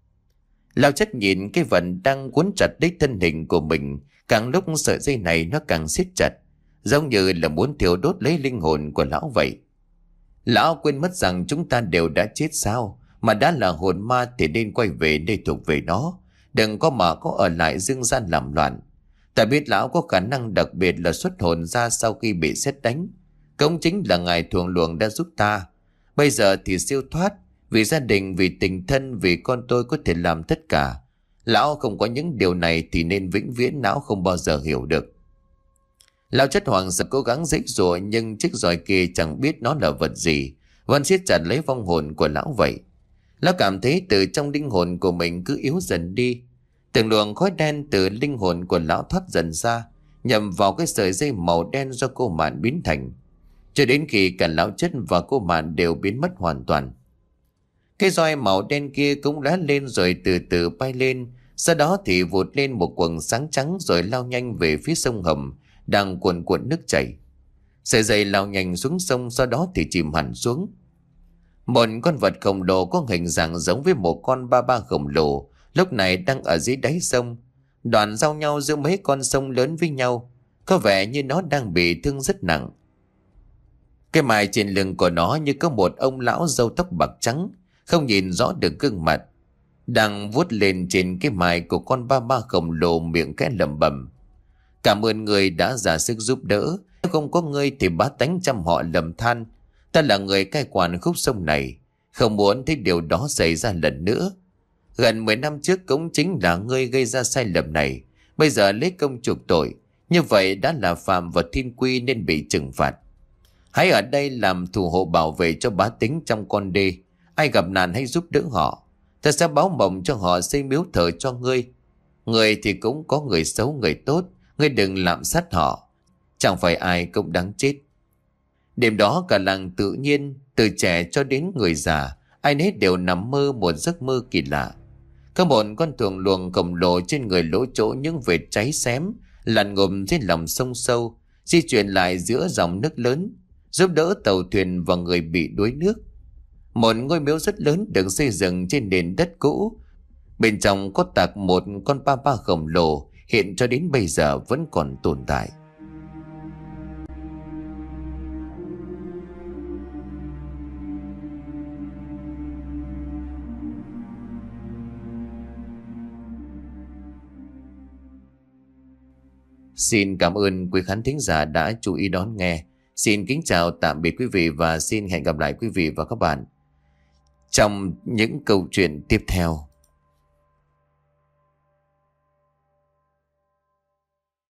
S1: Lão Chất nhìn cái vần đang cuốn chặt lấy thân hình của mình, càng lúc sợi dây này nó càng siết chặt, giống như là muốn thiêu đốt lấy linh hồn của lão vậy. Lão quên mất rằng chúng ta đều đã chết sao, mà đã là hồn ma thì nên quay về nơi thuộc về nó, đừng có mà có ở lại dương gian làm loạn. Ta biết lão có khả năng đặc biệt là xuất hồn ra sau khi bị sét đánh, cũng chính là ngài thuồng luồng đã giúp ta. Bây giờ thì siêu thoát, vì gia đình, vì tình thân, vì con tôi có thể làm tất cả. Lão không có những điều này thì nên vĩnh viễn lão không bao giờ hiểu được. Lão Chất hoảng sợ cố gắng giãy giụa, nhưng chiếc roi kia chẳng biết nó là vật gì, vẫn siết chặt lấy vong hồn của lão vậy. Lão cảm thấy từ trong linh hồn của mình cứ yếu dần đi. Từng luồng khói đen từ linh hồn của lão thoát dần ra, nhằm vào cái sợi dây màu đen do cô Mạn biến thành, cho đến khi cả lão Chất và cô Mạn đều biến mất hoàn toàn. Cái roi màu đen kia cũng đã lên rồi từ từ bay lên, sau đó thì vụt lên một quầng sáng trắng rồi lao nhanh về phía sông Hầm đang cuồn cuộn nước chảy. Sợi dây lao nhanh xuống sông, sau đó thì chìm hẳn xuống. Một con vật khổng lồ có hình dạng giống với một con ba ba khổng lồ lúc này đang ở dưới đáy sông, đoạn giao nhau giữa mấy con sông lớn với nhau, có vẻ như nó đang bị thương rất nặng. Cái mài trên lưng của nó như có một ông lão râu tóc bạc trắng, không nhìn rõ được gương mặt, đang vuốt lên trên cái mài của con ba ba khổng lồ, miệng khẽ lẩm bẩm: cảm ơn người đã ra sức giúp đỡ, nếu không có ngươi thì bá tánh trăm họ lầm than. Ta là người cai quản khúc sông này, không muốn thấy điều đó xảy ra lần nữa. Gần mười năm trước cũng chính là ngươi gây ra sai lầm này, bây giờ lấy công chuộc tội, như vậy đã là phạm vào thiên quy nên bị trừng phạt. Hãy ở đây làm thủ hộ bảo vệ cho bá tính trong con đê, ai gặp nạn hãy giúp đỡ họ. Ta sẽ báo mộng cho họ xây miếu thờ cho ngươi. Người thì cũng có người xấu người tốt, ngươi đừng lạm sát họ, chẳng phải ai cũng đáng chết. Đêm đó cả làng tự nhiên, từ trẻ cho đến người già, ai nấy đều nằm mơ một giấc mơ kỳ lạ. Có một con thuồng luồng khổng lồ trên người lỗ chỗ những vệt cháy xém, lặn ngụm trên lòng sông sâu, di chuyển lại giữa dòng nước lớn, giúp đỡ tàu thuyền và người bị đuối nước. Một ngôi miếu rất lớn được xây dựng trên nền đất cũ, bên trong có tạc một con ba ba khổng lồ, hiện cho đến bây giờ vẫn còn tồn tại. Xin cảm ơn quý khán thính giả đã chú ý đón nghe. Xin kính chào tạm biệt quý vị và xin hẹn gặp lại quý vị và các bạn trong những câu chuyện tiếp theo.